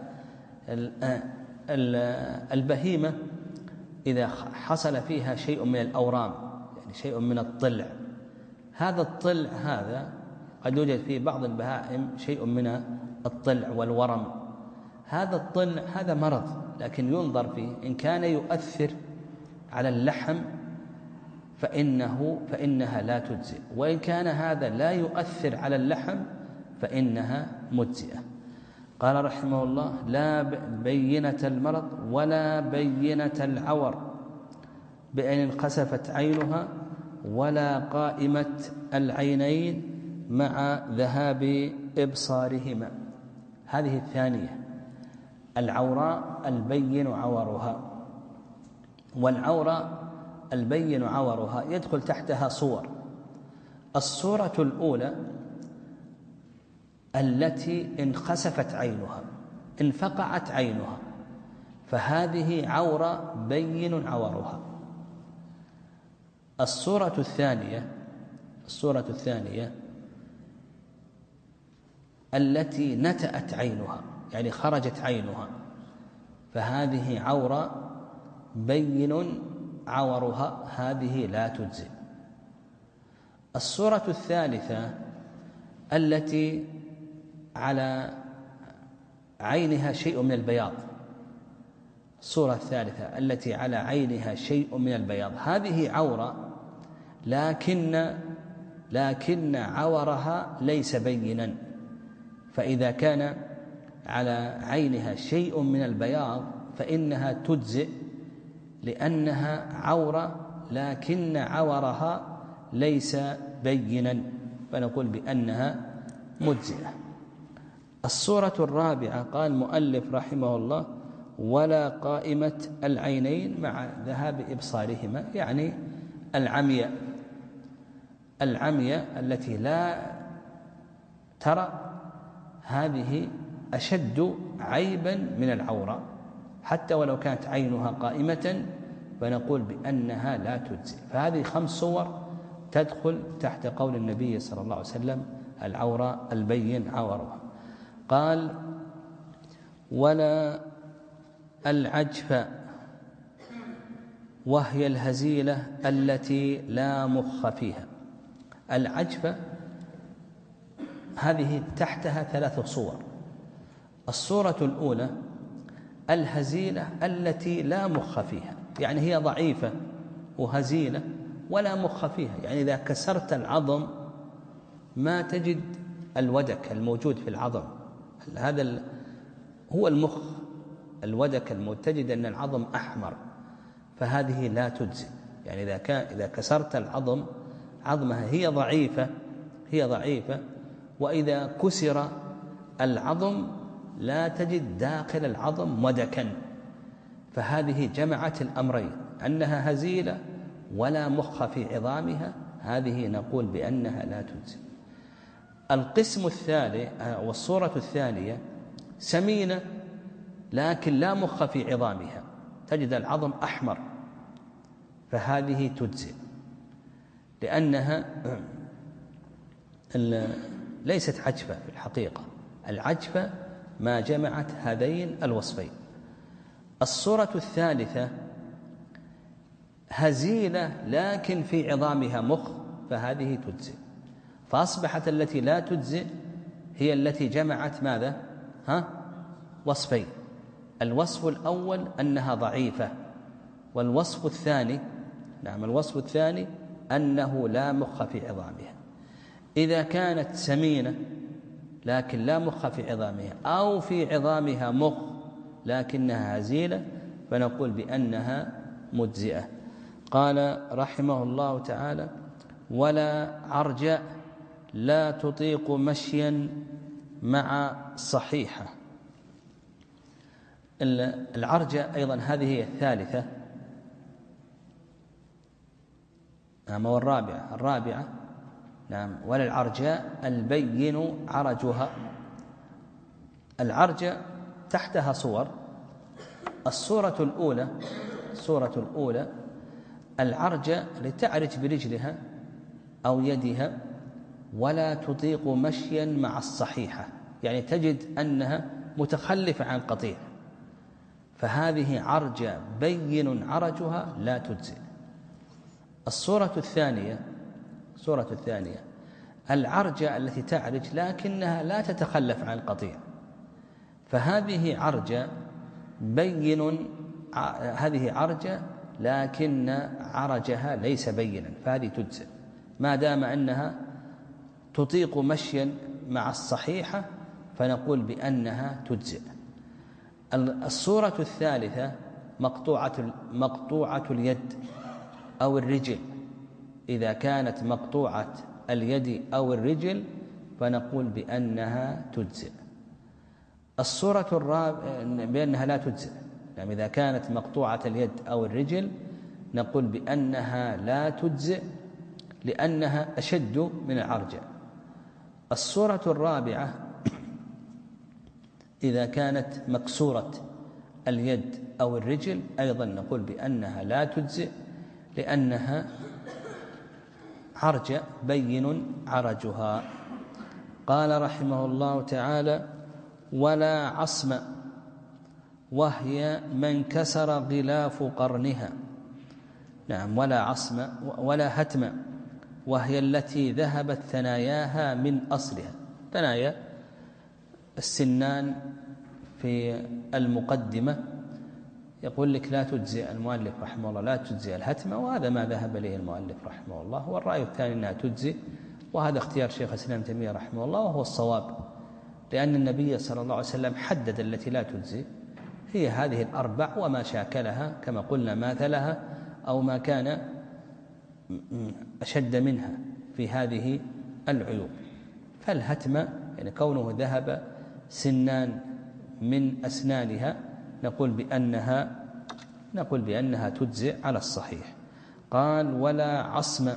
البهيمة إذا حصل فيها شيء من الأورام، يعني شيء من الطلع، هذا الطلع هذا قد يوجد في بعض البهائم شيء من الطلع والورم، هذا الطلع هذا مرض، لكن ينظر فيه إن كان يؤثر على اللحم فإنه فإنها لا تجزئ، وإن كان هذا لا يؤثر على اللحم فإنها مجزئة. قال رحمه الله لا بينة المرض ولا بينة العور بأن انخسفت عينها ولا قائمة العينين مع ذهاب إبصارهما. هذه الثانية العوراء البين عورها، والعورة البين عورها يدخل تحتها صور. الصورة الأولى التي انخسفت عينها، انفقعت عينها، فهذه عورة بين عورها. الصورة الثانية الصورة الثانية التي نتأت عينها، يعني خرجت عينها، فهذه عورة بين عورها، هذه لا تجزئ. الصورة الثالثة التي على عينها شيء من البياض، الصورة الثالثة التي على عينها شيء من البياض، هذه عورة لكن لكن عورها ليس بينا، فإذا كان على عينها شيء من البياض فإنها تجزئ لأنها عورة لكن عورها ليس بينا، فنقول بأنها مجزئة. الصورة الرابعة قال المؤلف رحمه الله ولا قائمة العينين مع ذهاب إبصارهما، يعني العمياء العمياء التي لا ترى، هذه أشد عيبا من العورة، حتى ولو كانت عينها قائمة فنقول بأنها لا تجزئ. فهذه خمس صور تدخل تحت قول النبي صلى الله عليه وسلم العورة البين عورها. قال ولا العجف وهي الهزيلة التي لا مخ فيها. العجف هذه تحتها ثلاث صور. الصورة الأولى الهزيلة التي لا مخ فيها، يعني هي ضعيفة وهزيلة ولا مخ فيها، يعني إذا كسرت العظم ما تجد الودك الموجود في العظم، هذا هو المخ، الودك الموجود تجد أن العظم أحمر، فهذه لا تجزي. يعني إذا كان إذا كسرت العظم عظمها هي ضعيفة هي ضعيفة وإذا كسر العظم لا تجد داخل العظم ودكا، فهذه جمعت الأمرين، أنها هزيلة ولا مخ في عظامها، هذه نقول بأنها لا تجزي. القسم الثاني والصورة الثانية سمينة لكن لا مخ في عظامها، تجد العظم أحمر، فهذه تجزي لأنها ليست عجفة في الحقيقة. العجفة ما جمعت هذين الوصفين. الصورة الثالثة هزيلة لكن في عظامها مخ، فهذه تجزي. فأصبحت التي لا تجزي هي التي جمعت ماذا؟ ها؟ وصفين. الوصف الأول أنها ضعيفة، والوصف الثاني نعم الوصف الثاني أنه لا مخ في عظامها. إذا كانت سمينة لكن لا مخ في عظامها، أو في عظامها مخ لكنها هزيلة، فنقول بأنها مجزئة. قال رحمه الله تعالى ولا عرج لا تطيق مشيا مع صحيحة. العرجة أيضا هذه هي الثالثة، نعم والرابعة الرابعة نعم ولا العرجاء البين عرجها. العرجة تحتها صور. الصورة الأولى الصورة الأولى العرجة لتعرج برجلها أو يدها ولا تطيق مشيا مع الصحيحة، يعني تجد أنها متخلفة عن قطيع، فهذه عرجة بين عرجها لا تجزئ. الصورة الثانية الصورة الثانية العرجة التي تعرج لكنها لا تتخلف عن القطيع، فهذه عرجة بين هذه عرجة لكن عرجها ليس بينا، فهذه تجزئ ما دام أنها تطيق مشيا مع الصحيحة، فنقول بأنها تجزئ. الصورة الثالثة مقطوعة مقطوعة اليد أو الرجل. إذا كانت مقطوعة اليد أو الرجل فنقول بأنها تجزئ. الصورة الرابعة بأنها لا تجزئ، يعني إذا كانت مقطوعة اليد أو الرجل نقول بأنها لا تجزئ لأنها أشد من العرجة. الصورة الرابعة إذا كانت مكسورة اليد أو الرجل أيضا نقول بأنها لا تجزئ لأنها عرجة بين عرجها. قال رحمه الله تعالى ولا عصم وهي من كسر غلاف قرنها. نعم ولا عصم ولا هتم وهي التي ذهبت ثناياها من أصلها. ثنايا السنان في المقدمة يقول لك لا تجزئ المؤلف رحمه الله لا تجزئ الهتمة، وهذا ما ذهب إليه المؤلف رحمه الله. والرأي الثاني أنها تجزئ، وهذا اختيار شيخ الإسلام ابن تيمية رحمه الله وهو الصواب، لأن النبي صلى الله عليه وسلم حدد التي لا تجزئ هي هذه الأربع وما شاكلها كما قلنا ماثلها أو ما كان أشد منها في هذه العيوب. فالهتمة يعني كونه ذهب سنان من أسنانها نقول بأنها نقول بأنها تجزئ على الصحيح. قال ولا عصم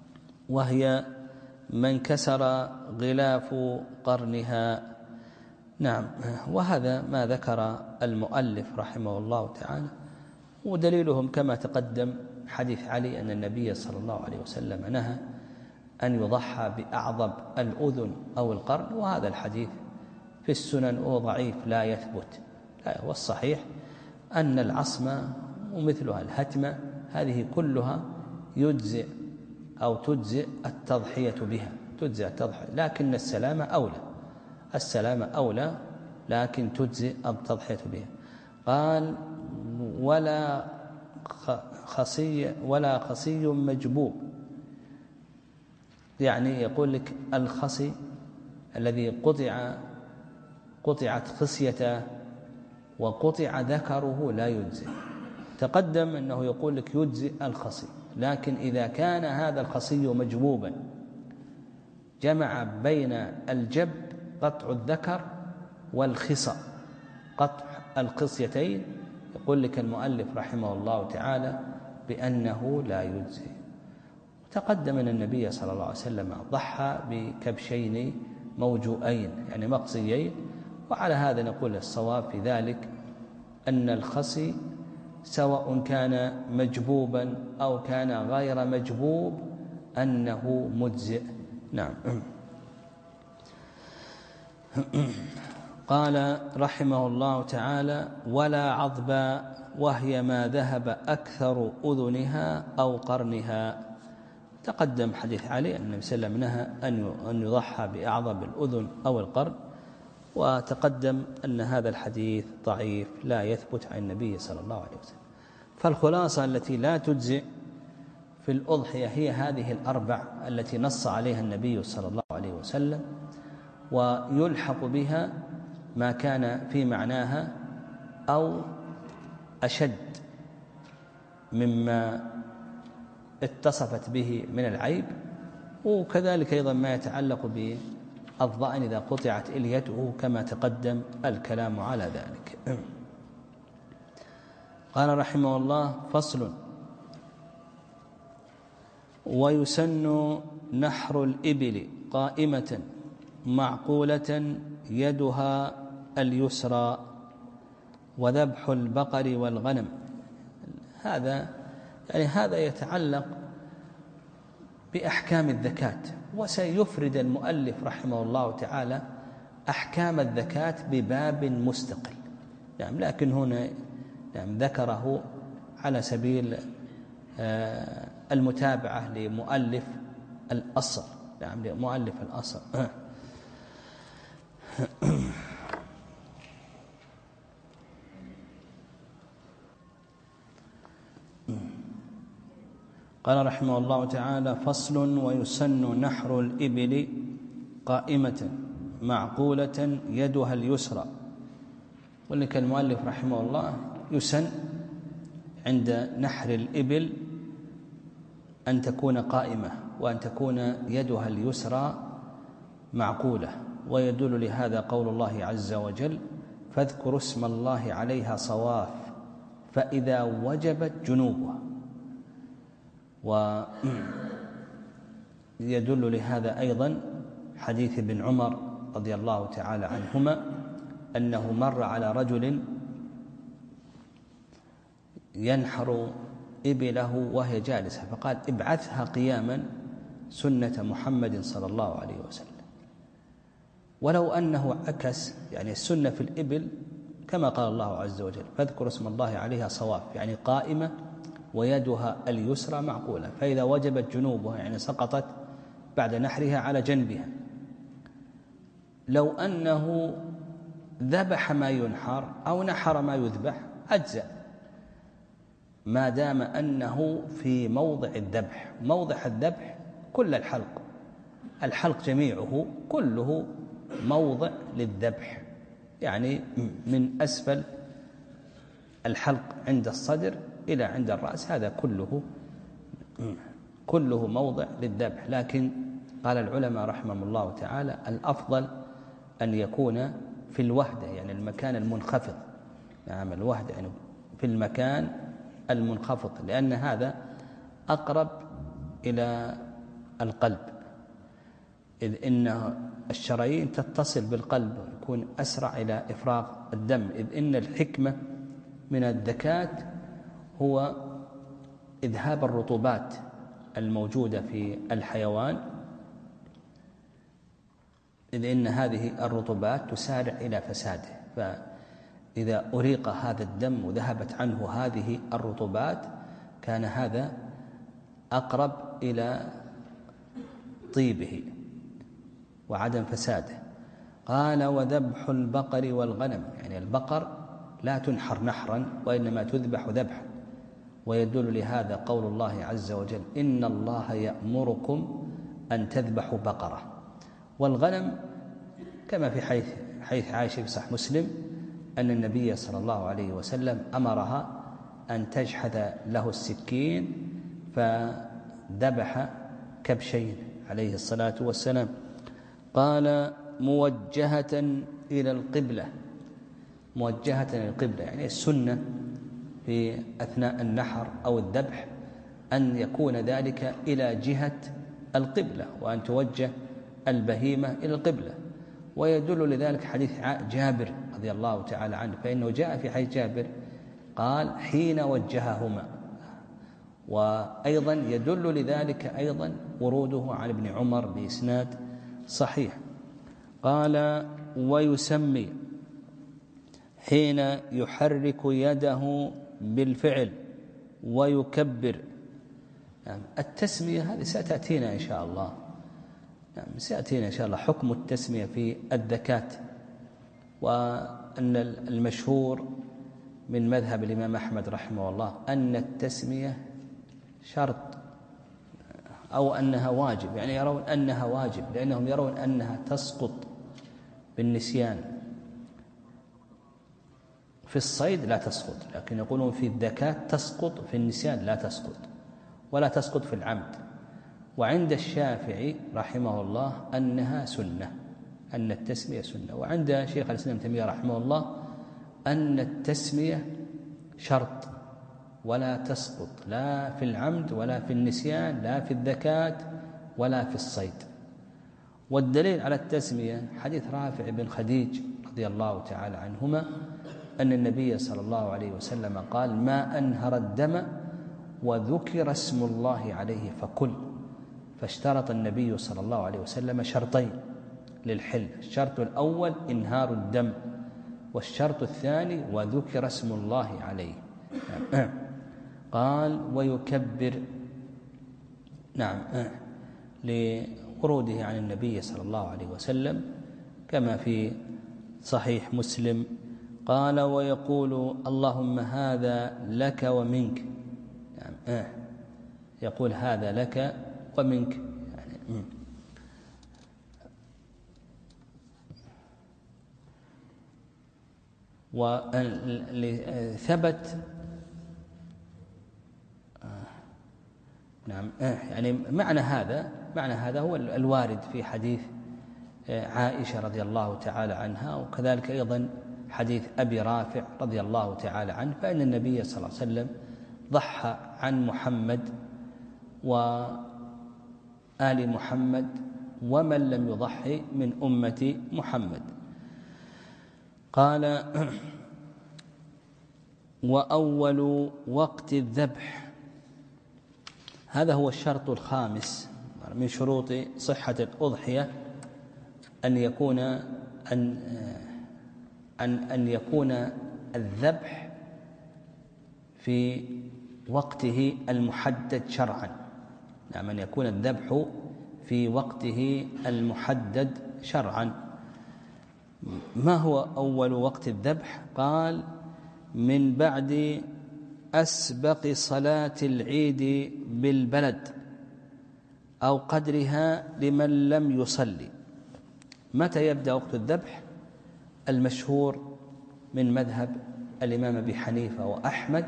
وهي من كسر غلاف قرنها. نعم. وهذا ما ذكر المؤلف رحمه الله تعالى، ودليلهم كما تقدم حديث علي أن النبي صلى الله عليه وسلم نهى أن يضحى بأعظم الأذن أو القرن، وهذا الحديث في السنن وضعيف لا يثبت. لا، والصحيح أن العصم ومثلها الهتمة هذه كلها يجزئ أو تجزئ التضحية بها، تجزئ التضحية، لكن السلامة أولى، السلامة أولى لكن تجزئ التضحية بها. قال ولا خصي ولا خصي مجبوب، يعني يقول لك الخصي الذي قطع قطعت خصيته وقطع ذكره لا يجزئ. تقدم أنه يقول لك يجزئ الخصي، لكن إذا كان هذا الخصي مجبوبا جمع بين الجب قطع الذكر والخصى قطع الخصيتين، يقول لك المؤلف رحمه الله تعالى بأنه لا يجزئ. تقدم أن النبي صلى الله عليه وسلم ضحى بكبشين موجوئين يعني مقصيين، وعلى هذا نقول الصواب في ذلك أن الخصي سواء كان مجبوبا أو كان غير مجبوب أنه مجزئ. نعم. قال رحمه الله تعالى ولا عضبا، وهي ما ذهب أكثر أذنها أو قرنها. تقدم حديث علي أن النبي صلى الله عليه وسلم نهى أن يضحى بأعظم الأذن أو القرن، وتقدم أن هذا الحديث ضعيف لا يثبت عن النبي صلى الله عليه وسلم. فالخلاصة التي لا تجزئ في الأضحية هي هذه الأربع التي نص عليها النبي صلى الله عليه وسلم، ويلحق بها ما كان في معناها أو أشد مما اتصفت به من العيب، وكذلك أيضا ما يتعلق بالضأن إذا قطعت إليته كما تقدم الكلام على ذلك. قال رحمه الله فصل ويسن نحر الإبل قائمة معقولة يدها اليسرى وذبح البقر والغنم. هذا يعني هذا يتعلق بأحكام الزكاة، وسيفرد المؤلف رحمه الله تعالى أحكام الزكاة بباب مستقل، يعني لكن هنا يعني ذكره على سبيل المتابعة لمؤلف الأصل، يعني لمؤلف الأصل. قال رحمه الله تعالى فصل ويسن نحر الإبل قائمة معقولة يدها اليسرى. ولك المؤلف رحمه الله يسن عند نحر الإبل أن تكون قائمة وأن تكون يدها اليسرى معقولة، ويدل لهذا قول الله عز وجل فاذكروا اسم الله عليها صواف فإذا وجبت جنوبها. ويدل لهذا أيضا حديث ابن عمر رضي الله تعالى عنهما أنه مر على رجل ينحر إبله وهي جالسة فقال ابعثها قياما سنة محمد صلى الله عليه وسلم. ولو أنه عكس يعني السنة في الإبل كما قال الله عز وجل فاذكر اسم الله عليها صواف، يعني قائمة ويدها اليسرى معقولة، فإذا وجبت جنوبها يعني سقطت بعد نحرها على جنبها. لو أنه ذبح ما ينحر أو نحر ما يذبح أجزأ ما دام أنه في موضع الذبح. موضع الذبح كل الحلق، الحلق جميعه كله موضع للذبح، يعني من أسفل الحلق عند الصدر إلى عند الرأس هذا كله كله موضع للذبح. لكن قال العلماء رحمهم الله تعالى الأفضل أن يكون في الوهدة، يعني المكان المنخفض. نعم الوهدة يعني في المكان المنخفض، لأن هذا أقرب إلى القلب. إذ إن الشرايين تتصل بالقلب ويكون أسرع إلى إفراغ الدم، إذ إن الحكمة من الدكات هو إذهاب الرطوبات الموجودة في الحيوان، إذ إن هذه الرطوبات تسارع إلى فساده، فإذا أريق هذا الدم وذهبت عنه هذه الرطوبات كان هذا أقرب إلى طيبه وعدم فساده. قال وذبح البقر والغنم، يعني البقر لا تنحر نحرا وإنما تذبح ذبحا، ويدل لهذا قول الله عز وجل إن الله يأمركم أن تذبحوا بقرة. والغنم كما في حيث, حيث عائشة في صحيح مسلم أن النبي صلى الله عليه وسلم أمرها أن تجحذ له السكين فذبح كبشين عليه الصلاة والسلام. قال موجهة إلى القبلة، موجهة إلى القبلة يعني السنة في أثناء النحر أو الذبح أن يكون ذلك إلى جهة القبلة وأن توجه البهيمة إلى القبلة. ويدل لذلك حديث جابر رضي الله تعالى عنه، فإنه جاء في حديث جابر قال حين وجههما. وأيضا يدل لذلك أيضا وروده عن ابن عمر بإسناد صحيح. قال ويسمي حين يحرك يده بالفعل ويكبر. يعني التسمية هذه ستأتينا إن شاء الله، يعني سيأتينا إن شاء الله حكم التسمية في الذكاة، وأن المشهور من مذهب الإمام أحمد رحمه الله أن التسمية شرط أو أنها واجب، يعني يرون أنها واجب لأنهم يرون أنها تسقط بالنسيان. في الصيد لا تسقط، لكن يقولون في الذكاة تسقط، في النسيان لا تسقط، ولا تسقط في العمد. وعند الشافعي رحمه الله أنها سنة، أن التسمية سنة. وعند شيخ الإسلام ابن تيمية رحمه الله أن التسمية شرط ولا تسقط لا في العمد ولا في النسيان، لا في الذكاة ولا في الصيد. والدليل على التسمية حديث رافع بن خديج رضي الله تعالى عنهما أن النبي صلى الله عليه وسلم قال ما أنهر الدم وذكر اسم الله عليه فكل. فاشترط النبي صلى الله عليه وسلم شرطين للحل، الشرط الأول إنهار الدم، والشرط الثاني وذكر اسم الله عليه. قال ويكبر، نعم، لوروده عن النبي صلى الله عليه وسلم كما في صحيح مسلم. قال ويقول اللهم هذا لك ومنك، يعني يقول هذا لك ومنك، يعني وثبت نعم يعني معنى هذا معنى هذا هو الوارد في حديث عائشة رضي الله تعالى عنها، وكذلك أيضا حديث أبي رافع رضي الله تعالى عنه، فإن النبي صلى الله عليه وسلم ضحى عن محمد وآل محمد ومن لم يضحي من أمة محمد. قال وأول وقت الذبح، هذا هو الشرط الخامس من شروط صحة الأضحية، أن يكون أن أن أن يكون الذبح في وقته المحدد شرعا. نعم، أن يكون الذبح في وقته المحدد شرعا. ما هو أول وقت الذبح؟ قال من بعد أسبق صلاة العيد بالبلد أو قدرها لمن لم يصلي. متى يبدأ وقت الذبح؟ المشهور من مذهب الإمام أبي حنيفة وأحمد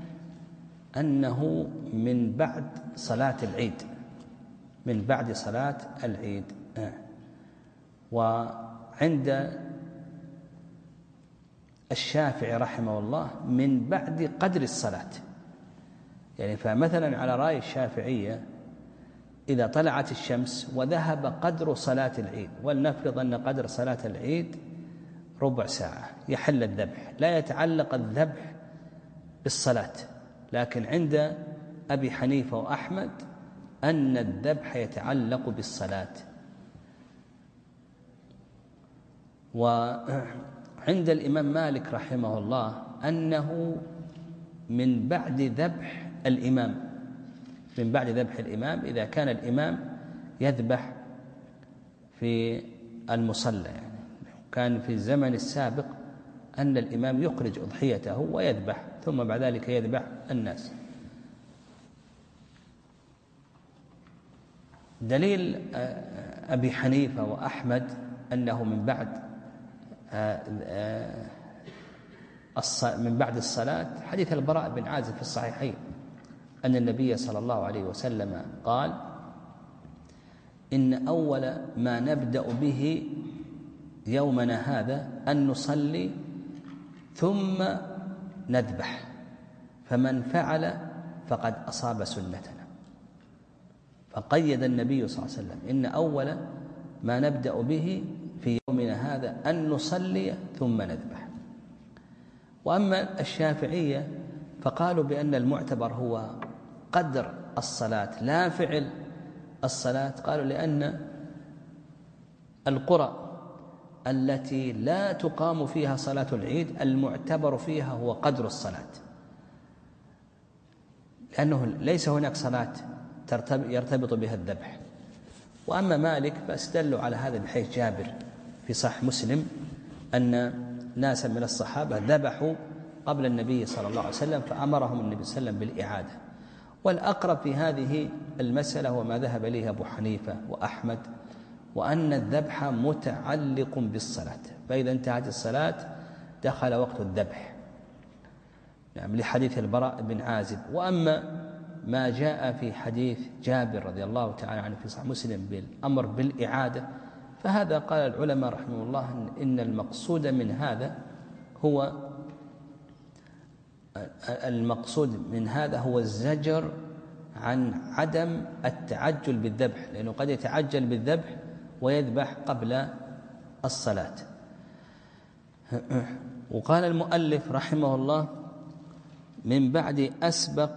أنه من بعد صلاة العيد، من بعد صلاة العيد. وعند الشافعي رحمه الله من بعد قدر الصلاة، يعني فمثلا على رأي الشافعية إذا طلعت الشمس وذهب قدر صلاة العيد، ولنفرض أن قدر صلاة العيد ربع ساعة، يحل الذبح. لا يتعلق الذبح بالصلاة، لكن عند أبي حنيفة وأحمد أن الذبح يتعلق بالصلاة. وعند الإمام مالك رحمه الله أنه من بعد ذبح الإمام من بعد ذبح الإمام إذا كان الإمام يذبح في المصلى. يعني كان في الزمن السابق أن الإمام يخرج أضحيته ويذبح، ثم بعد ذلك يذبح الناس. دليل أبي حنيفة وأحمد أنه من بعد من بعد الصلاة حديث البراء بن عازب في الصحيحين أن النبي صلى الله عليه وسلم قال: إن أول ما نبدأ به يومنا هذا أن نصلي ثم نذبح، فمن فعل فقد أصاب سنتنا. فقيد النبي صلى الله عليه وسلم: إن أول ما نبدأ به في يومنا هذا أن نصلي ثم نذبح. وأما الشافعية فقالوا بأن المعتبر هو قدر الصلاة لا فعل الصلاة. قالوا لأن القرى التي لا تقام فيها صلاة العيد المعتبر فيها هو قدر الصلاة، لأنه ليس هناك صلاة يرتبط بها الذبح. وأما مالك فاستدلوا على هذا بحيث جابر في صحيح مسلم أن ناسا من الصحابة ذبحوا قبل النبي صلى الله عليه وسلم فأمرهم النبي صلى الله عليه وسلم بالإعادة. والأقرب في هذه المسألة هو ما ذهب إليه أبو حنيفة وأحمد، وأن الذبح متعلق بالصلاة، فإذا انتهت الصلاة دخل وقت الذبح، نعم، لحديث البراء بن عازب. وأما ما جاء في حديث جابر رضي الله تعالى عنه في صحيح مسلم بالأمر بالإعادة، فهذا قال العلماء رحمه الله إن المقصود من هذا هو المقصود من هذا هو الزجر عن عدم التعجل بالذبح، لأنه قد يتعجل بالذبح ويذبح قبل الصلاة. وقال المؤلف رحمه الله: من بعد أسبق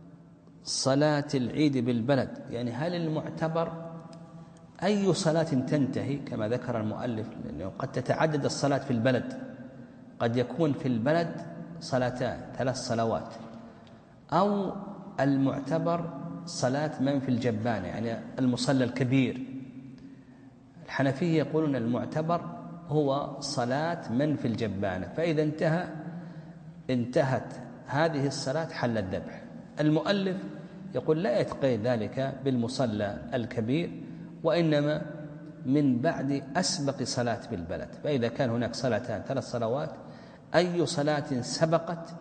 صلاة العيد بالبلد، يعني هل المعتبر أي صلاة تنتهي كما ذكر المؤلف، لأنه قد تتعدد الصلاة في البلد، قد يكون في البلد صلاتان ثلاث صلوات، أو المعتبر صلاة من في الجبانة يعني المصلى الكبير. الحنفية يقولون المعتبر هو صلاة من في الجبانة، فإذا انتهى انتهت هذه الصلاة حل الذبح. المؤلف يقول لا يتقيد ذلك بالمصلى الكبير، وإنما من بعد أسبق صلاة بالبلد، فإذا كان هناك صلاتان ثلاث صلوات أي صلاة سبقت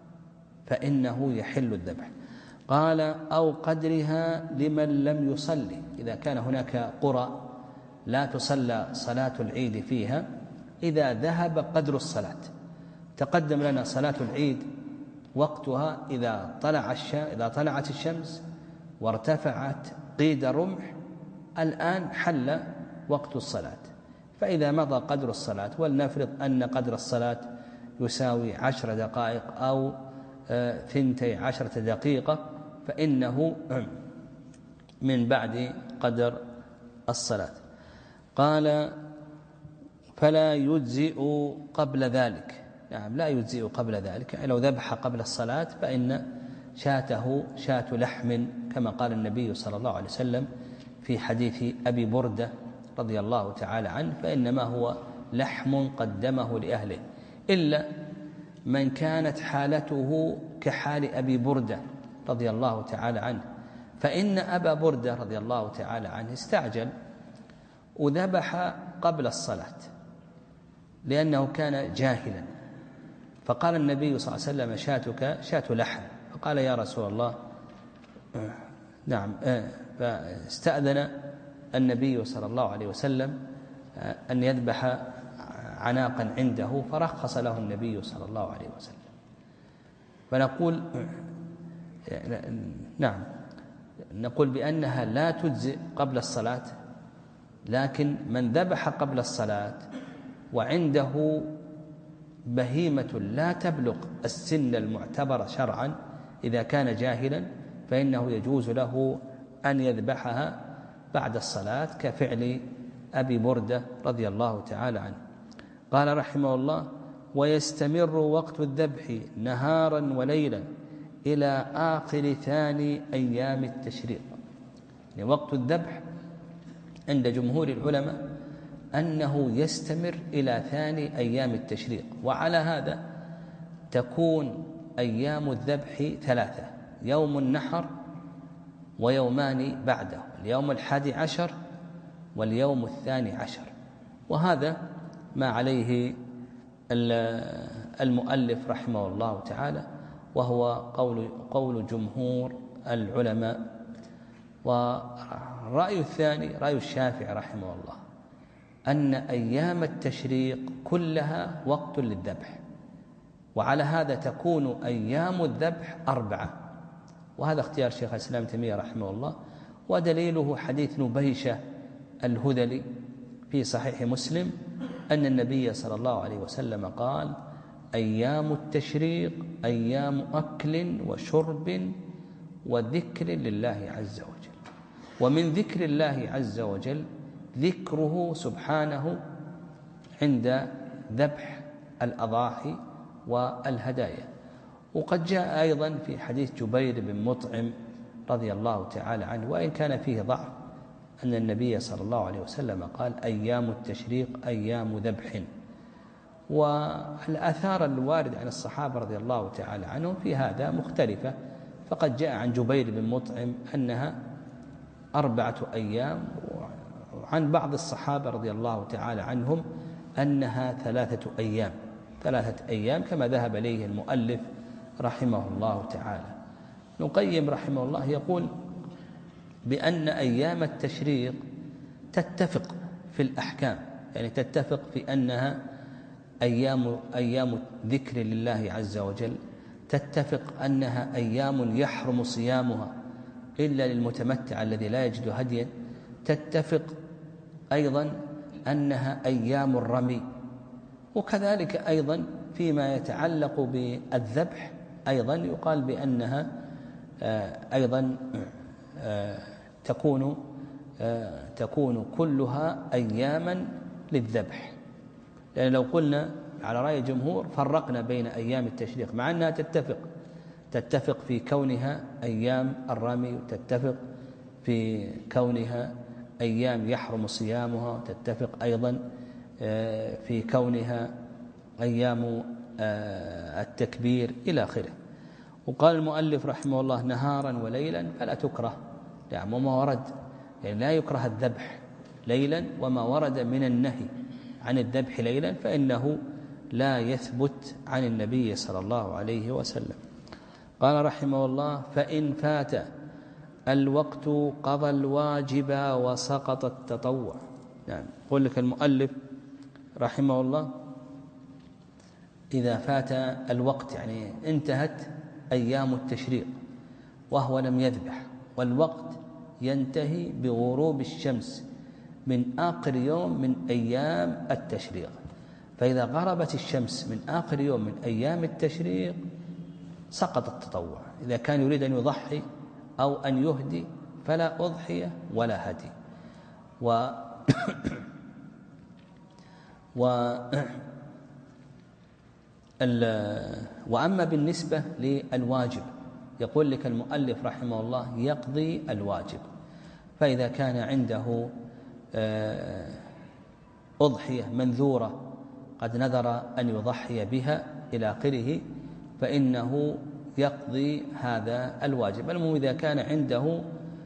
فإنه يحل الذبح. قال: أو قدرها لمن لم يصلي، إذا كان هناك قرى لا تصلى صلاة العيد فيها، إذا ذهب قدر الصلاة. تقدم لنا صلاة العيد وقتها إذا طلع إذا طلعت الشمس وارتفعت قيد رمح، الآن حل وقت الصلاة. فإذا مضى قدر الصلاة، ولنفرض أن قدر الصلاة يساوي عشر دقائق أو ثنتي عشرة دقيقة، فإنه من بعد قدر الصلاة. قال: فلا يجزئ قبل ذلك، نعم لا يجزئ قبل ذلك، يعني لو ذبح قبل الصلاة فإن شاته شاة لحم كما قال النبي صلى الله عليه وسلم في حديث أبي بردة رضي الله تعالى عنه: فإنما هو لحم قدمه لأهله، إلا من كانت حالته كحال أبي بردة رضي الله تعالى عنه، فإن أبا بردة رضي الله تعالى عنه استعجل وذبح قبل الصلاة لأنه كان جاهلا، فقال النبي صلى الله عليه وسلم: شاتك شاة لحم. فقال: يا رسول الله نعم. فاستأذن النبي صلى الله عليه وسلم أن يذبح عناقا عنده، فرخص له النبي صلى الله عليه وسلم. فنقول نعم نقول بأنها لا تجزئ قبل الصلاة، لكن من ذبح قبل الصلاة وعنده بهيمة لا تبلغ السن المعتبر شرعا إذا كان جاهلا فإنه يجوز له أن يذبحها بعد الصلاة، كفعل أبي بردة رضي الله تعالى عنه. قال رحمه الله: ويستمر وقت الذبح نهارا وليلا إلى آخر ثاني أيام التشريق. يعني وقت الذبح عند جمهور العلماء أنه يستمر إلى ثاني أيام التشريق، وعلى هذا تكون أيام الذبح ثلاثة: يوم النحر ويومان بعده، اليوم الحادي عشر واليوم الثاني عشر. وهذا ما عليه المؤلف رحمه الله تعالى، وهو قول, قول جمهور العلماء. والرأي الثاني رأي الشافعي رحمه الله، أن أيام التشريق كلها وقت للذبح، وعلى هذا تكون أيام الذبح أربعة. وهذا اختيار شيخ الإسلام ابن تيمية رحمه الله، ودليله حديث نبيشة الهذلي في صحيح مسلم أن النبي صلى الله عليه وسلم قال: أيام التشريق أيام أكل وشرب وذكر لله عز وجل. ومن ذكر الله عز وجل ذكره سبحانه عند ذبح الأضاحي والهدايا. وقد جاء أيضا في حديث جبير بن مطعم رضي الله تعالى عنه، وإن كان فيه ضعف، أن النبي صلى الله عليه وسلم قال: أيام التشريق أيام ذبح. والآثار الواردة عن الصحابة رضي الله تعالى عنهم في هذا مختلفة، فقد جاء عن جبير بن مطعم أنها أربعة أيام، وعن بعض الصحابة رضي الله تعالى عنهم أنها ثلاثة أيام ثلاثة أيام كما ذهب إليه المؤلف رحمه الله تعالى. ابن القيم رحمه الله يقول بأن أيام التشريق تتفق في الأحكام، يعني تتفق في أنها أيام أيام ذكر لله عز وجل، تتفق أنها أيام يحرم صيامها إلا للمتمتع الذي لا يجد هديا، تتفق أيضا أنها أيام الرمي. وكذلك أيضا فيما يتعلق بالذبح أيضا يقال بأنها أيضا تكون تكون كلها أياما للذبح، لأن لو قلنا على رأي الجمهور فرقنا بين أيام التشريق مع أنها تتفق تتفق في كونها أيام الرمي، وتتفق في كونها أيام يحرم صيامها، وتتفق أيضا في كونها أيام التكبير إلى آخره. وقال المؤلف رحمه الله: نهارا وليلا فلا تكره، يعني وما ورد يعني لا يكره الذبح ليلا، وما ورد من النهي عن الذبح ليلا فإنه لا يثبت عن النبي صلى الله عليه وسلم. قال رحمه الله: فإن فات الوقت قضى الواجب وسقط التطوع. يعني يقول لك المؤلف رحمه الله: إذا فات الوقت، يعني انتهت أيام التشريق وهو لم يذبح، والوقت ينتهي بغروب الشمس من آخر يوم من أيام التشريق، فإذا غربت الشمس من آخر يوم من أيام التشريق سقط التطوع. إذا كان يريد أن يضحي أو أن يهدي فلا أضحية ولا هدي. و و وأما بالنسبة للواجب يقول لك المؤلف رحمه الله: يقضي الواجب. فإذا كان عنده أضحية منذورة قد نذر أن يضحي بها إلى آخره فإنه يقضي هذا الواجب. المهم إذا كان عنده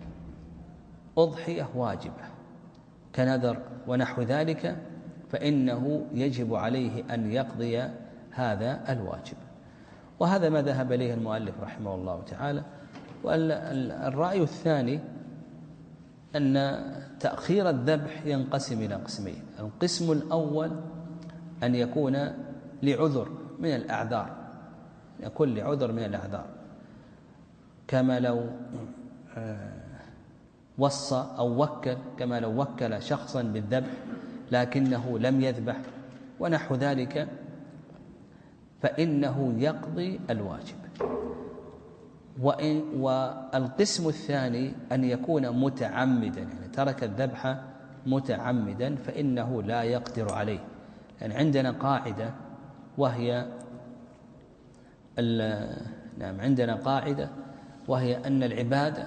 أضحية واجبة كنذر ونحو ذلك فإنه يجب عليه أن يقضي هذا الواجب. وهذا ما ذهب إليه المؤلف رحمه الله تعالى. والرأي الثاني أن تأخير الذبح ينقسم إلى قسمين: القسم الأول أن يكون لعذر من الأعذار، يكون لعذر من الأعذار، كما لو وصى أو وكل، كما لو وكل شخصا بالذبح لكنه لم يذبح ونحو ذلك، فإنه يقضي الواجب. وإن والقسم الثاني أن يكون متعمدا، يعني ترك الذبح متعمدا، فإنه لا يقدر عليه. يعني عندنا قاعدة وهي نعم عندنا قاعدة وهي أن العبادة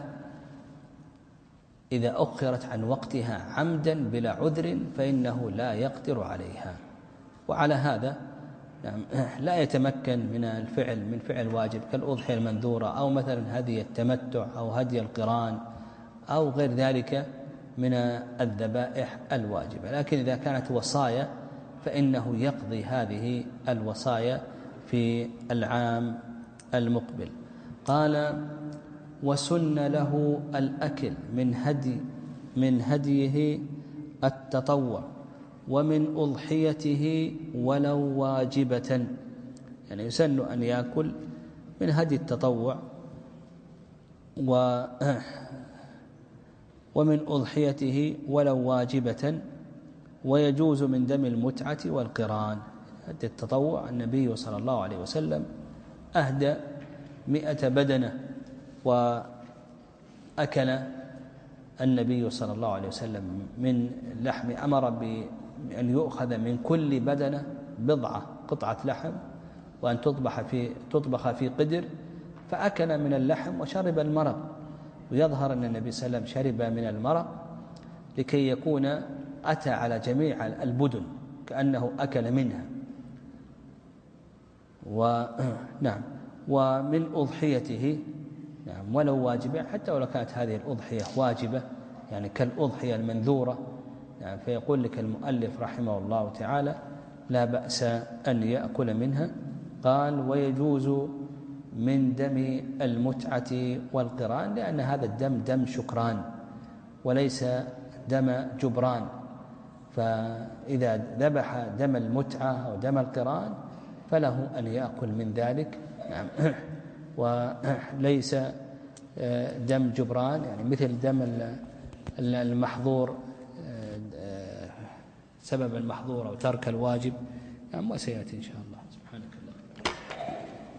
إذا أخرت عن وقتها عمدا بلا عذر فإنه لا يقدر عليها. وعلى هذا نعم لا يتمكن من الفعل من فعل واجب كالأضحية المنذورة أو مثلا هدي التمتع أو هدي القران أو غير ذلك من الذبائح الواجبة. لكن إذا كانت وصايا فإنه يقضي هذه الوصايا في العام المقبل. قال: وسن له الأكل من هدي من هديه التطوع ومن أضحيته ولو واجبة، يعني يسن أن يأكل من هدي التطوع و ومن أضحيته ولو واجبة، ويجوز من دم المتعة والقران. هدي التطوع النبي صلى الله عليه وسلم أهدى مئة بدنة، وأكل النبي صلى الله عليه وسلم من لحم، أمر بأن يؤخذ من كل بدنة بضعة قطعة لحم وأن تطبخ في تطبخ في قدر، فأكل من اللحم وشرب المرق. ويظهر أن النبي صلى الله عليه وسلم شرب من المرق لكي يكون أتى على جميع البدن كأنه أكل منها. ونعم ومن أضحيته نعم ولو واجبة، حتى ولو كانت هذه الأضحية واجبة يعني كالأضحية المنذورة، يعني فيقول لك المؤلف رحمه الله تعالى: لا بأس أن يأكل منها. قال: ويجوز من دم المتعة والقران، لأن هذا الدم دم شكران وليس دم جبران، فإذا ذبح دم المتعة أو دم القران فله أن يأكل من ذلك، نعم وليس دم جبران يعني مثل دم المحظور، سبب المحظور أو ترك الواجب، نعم وسيأتي إن شاء الله.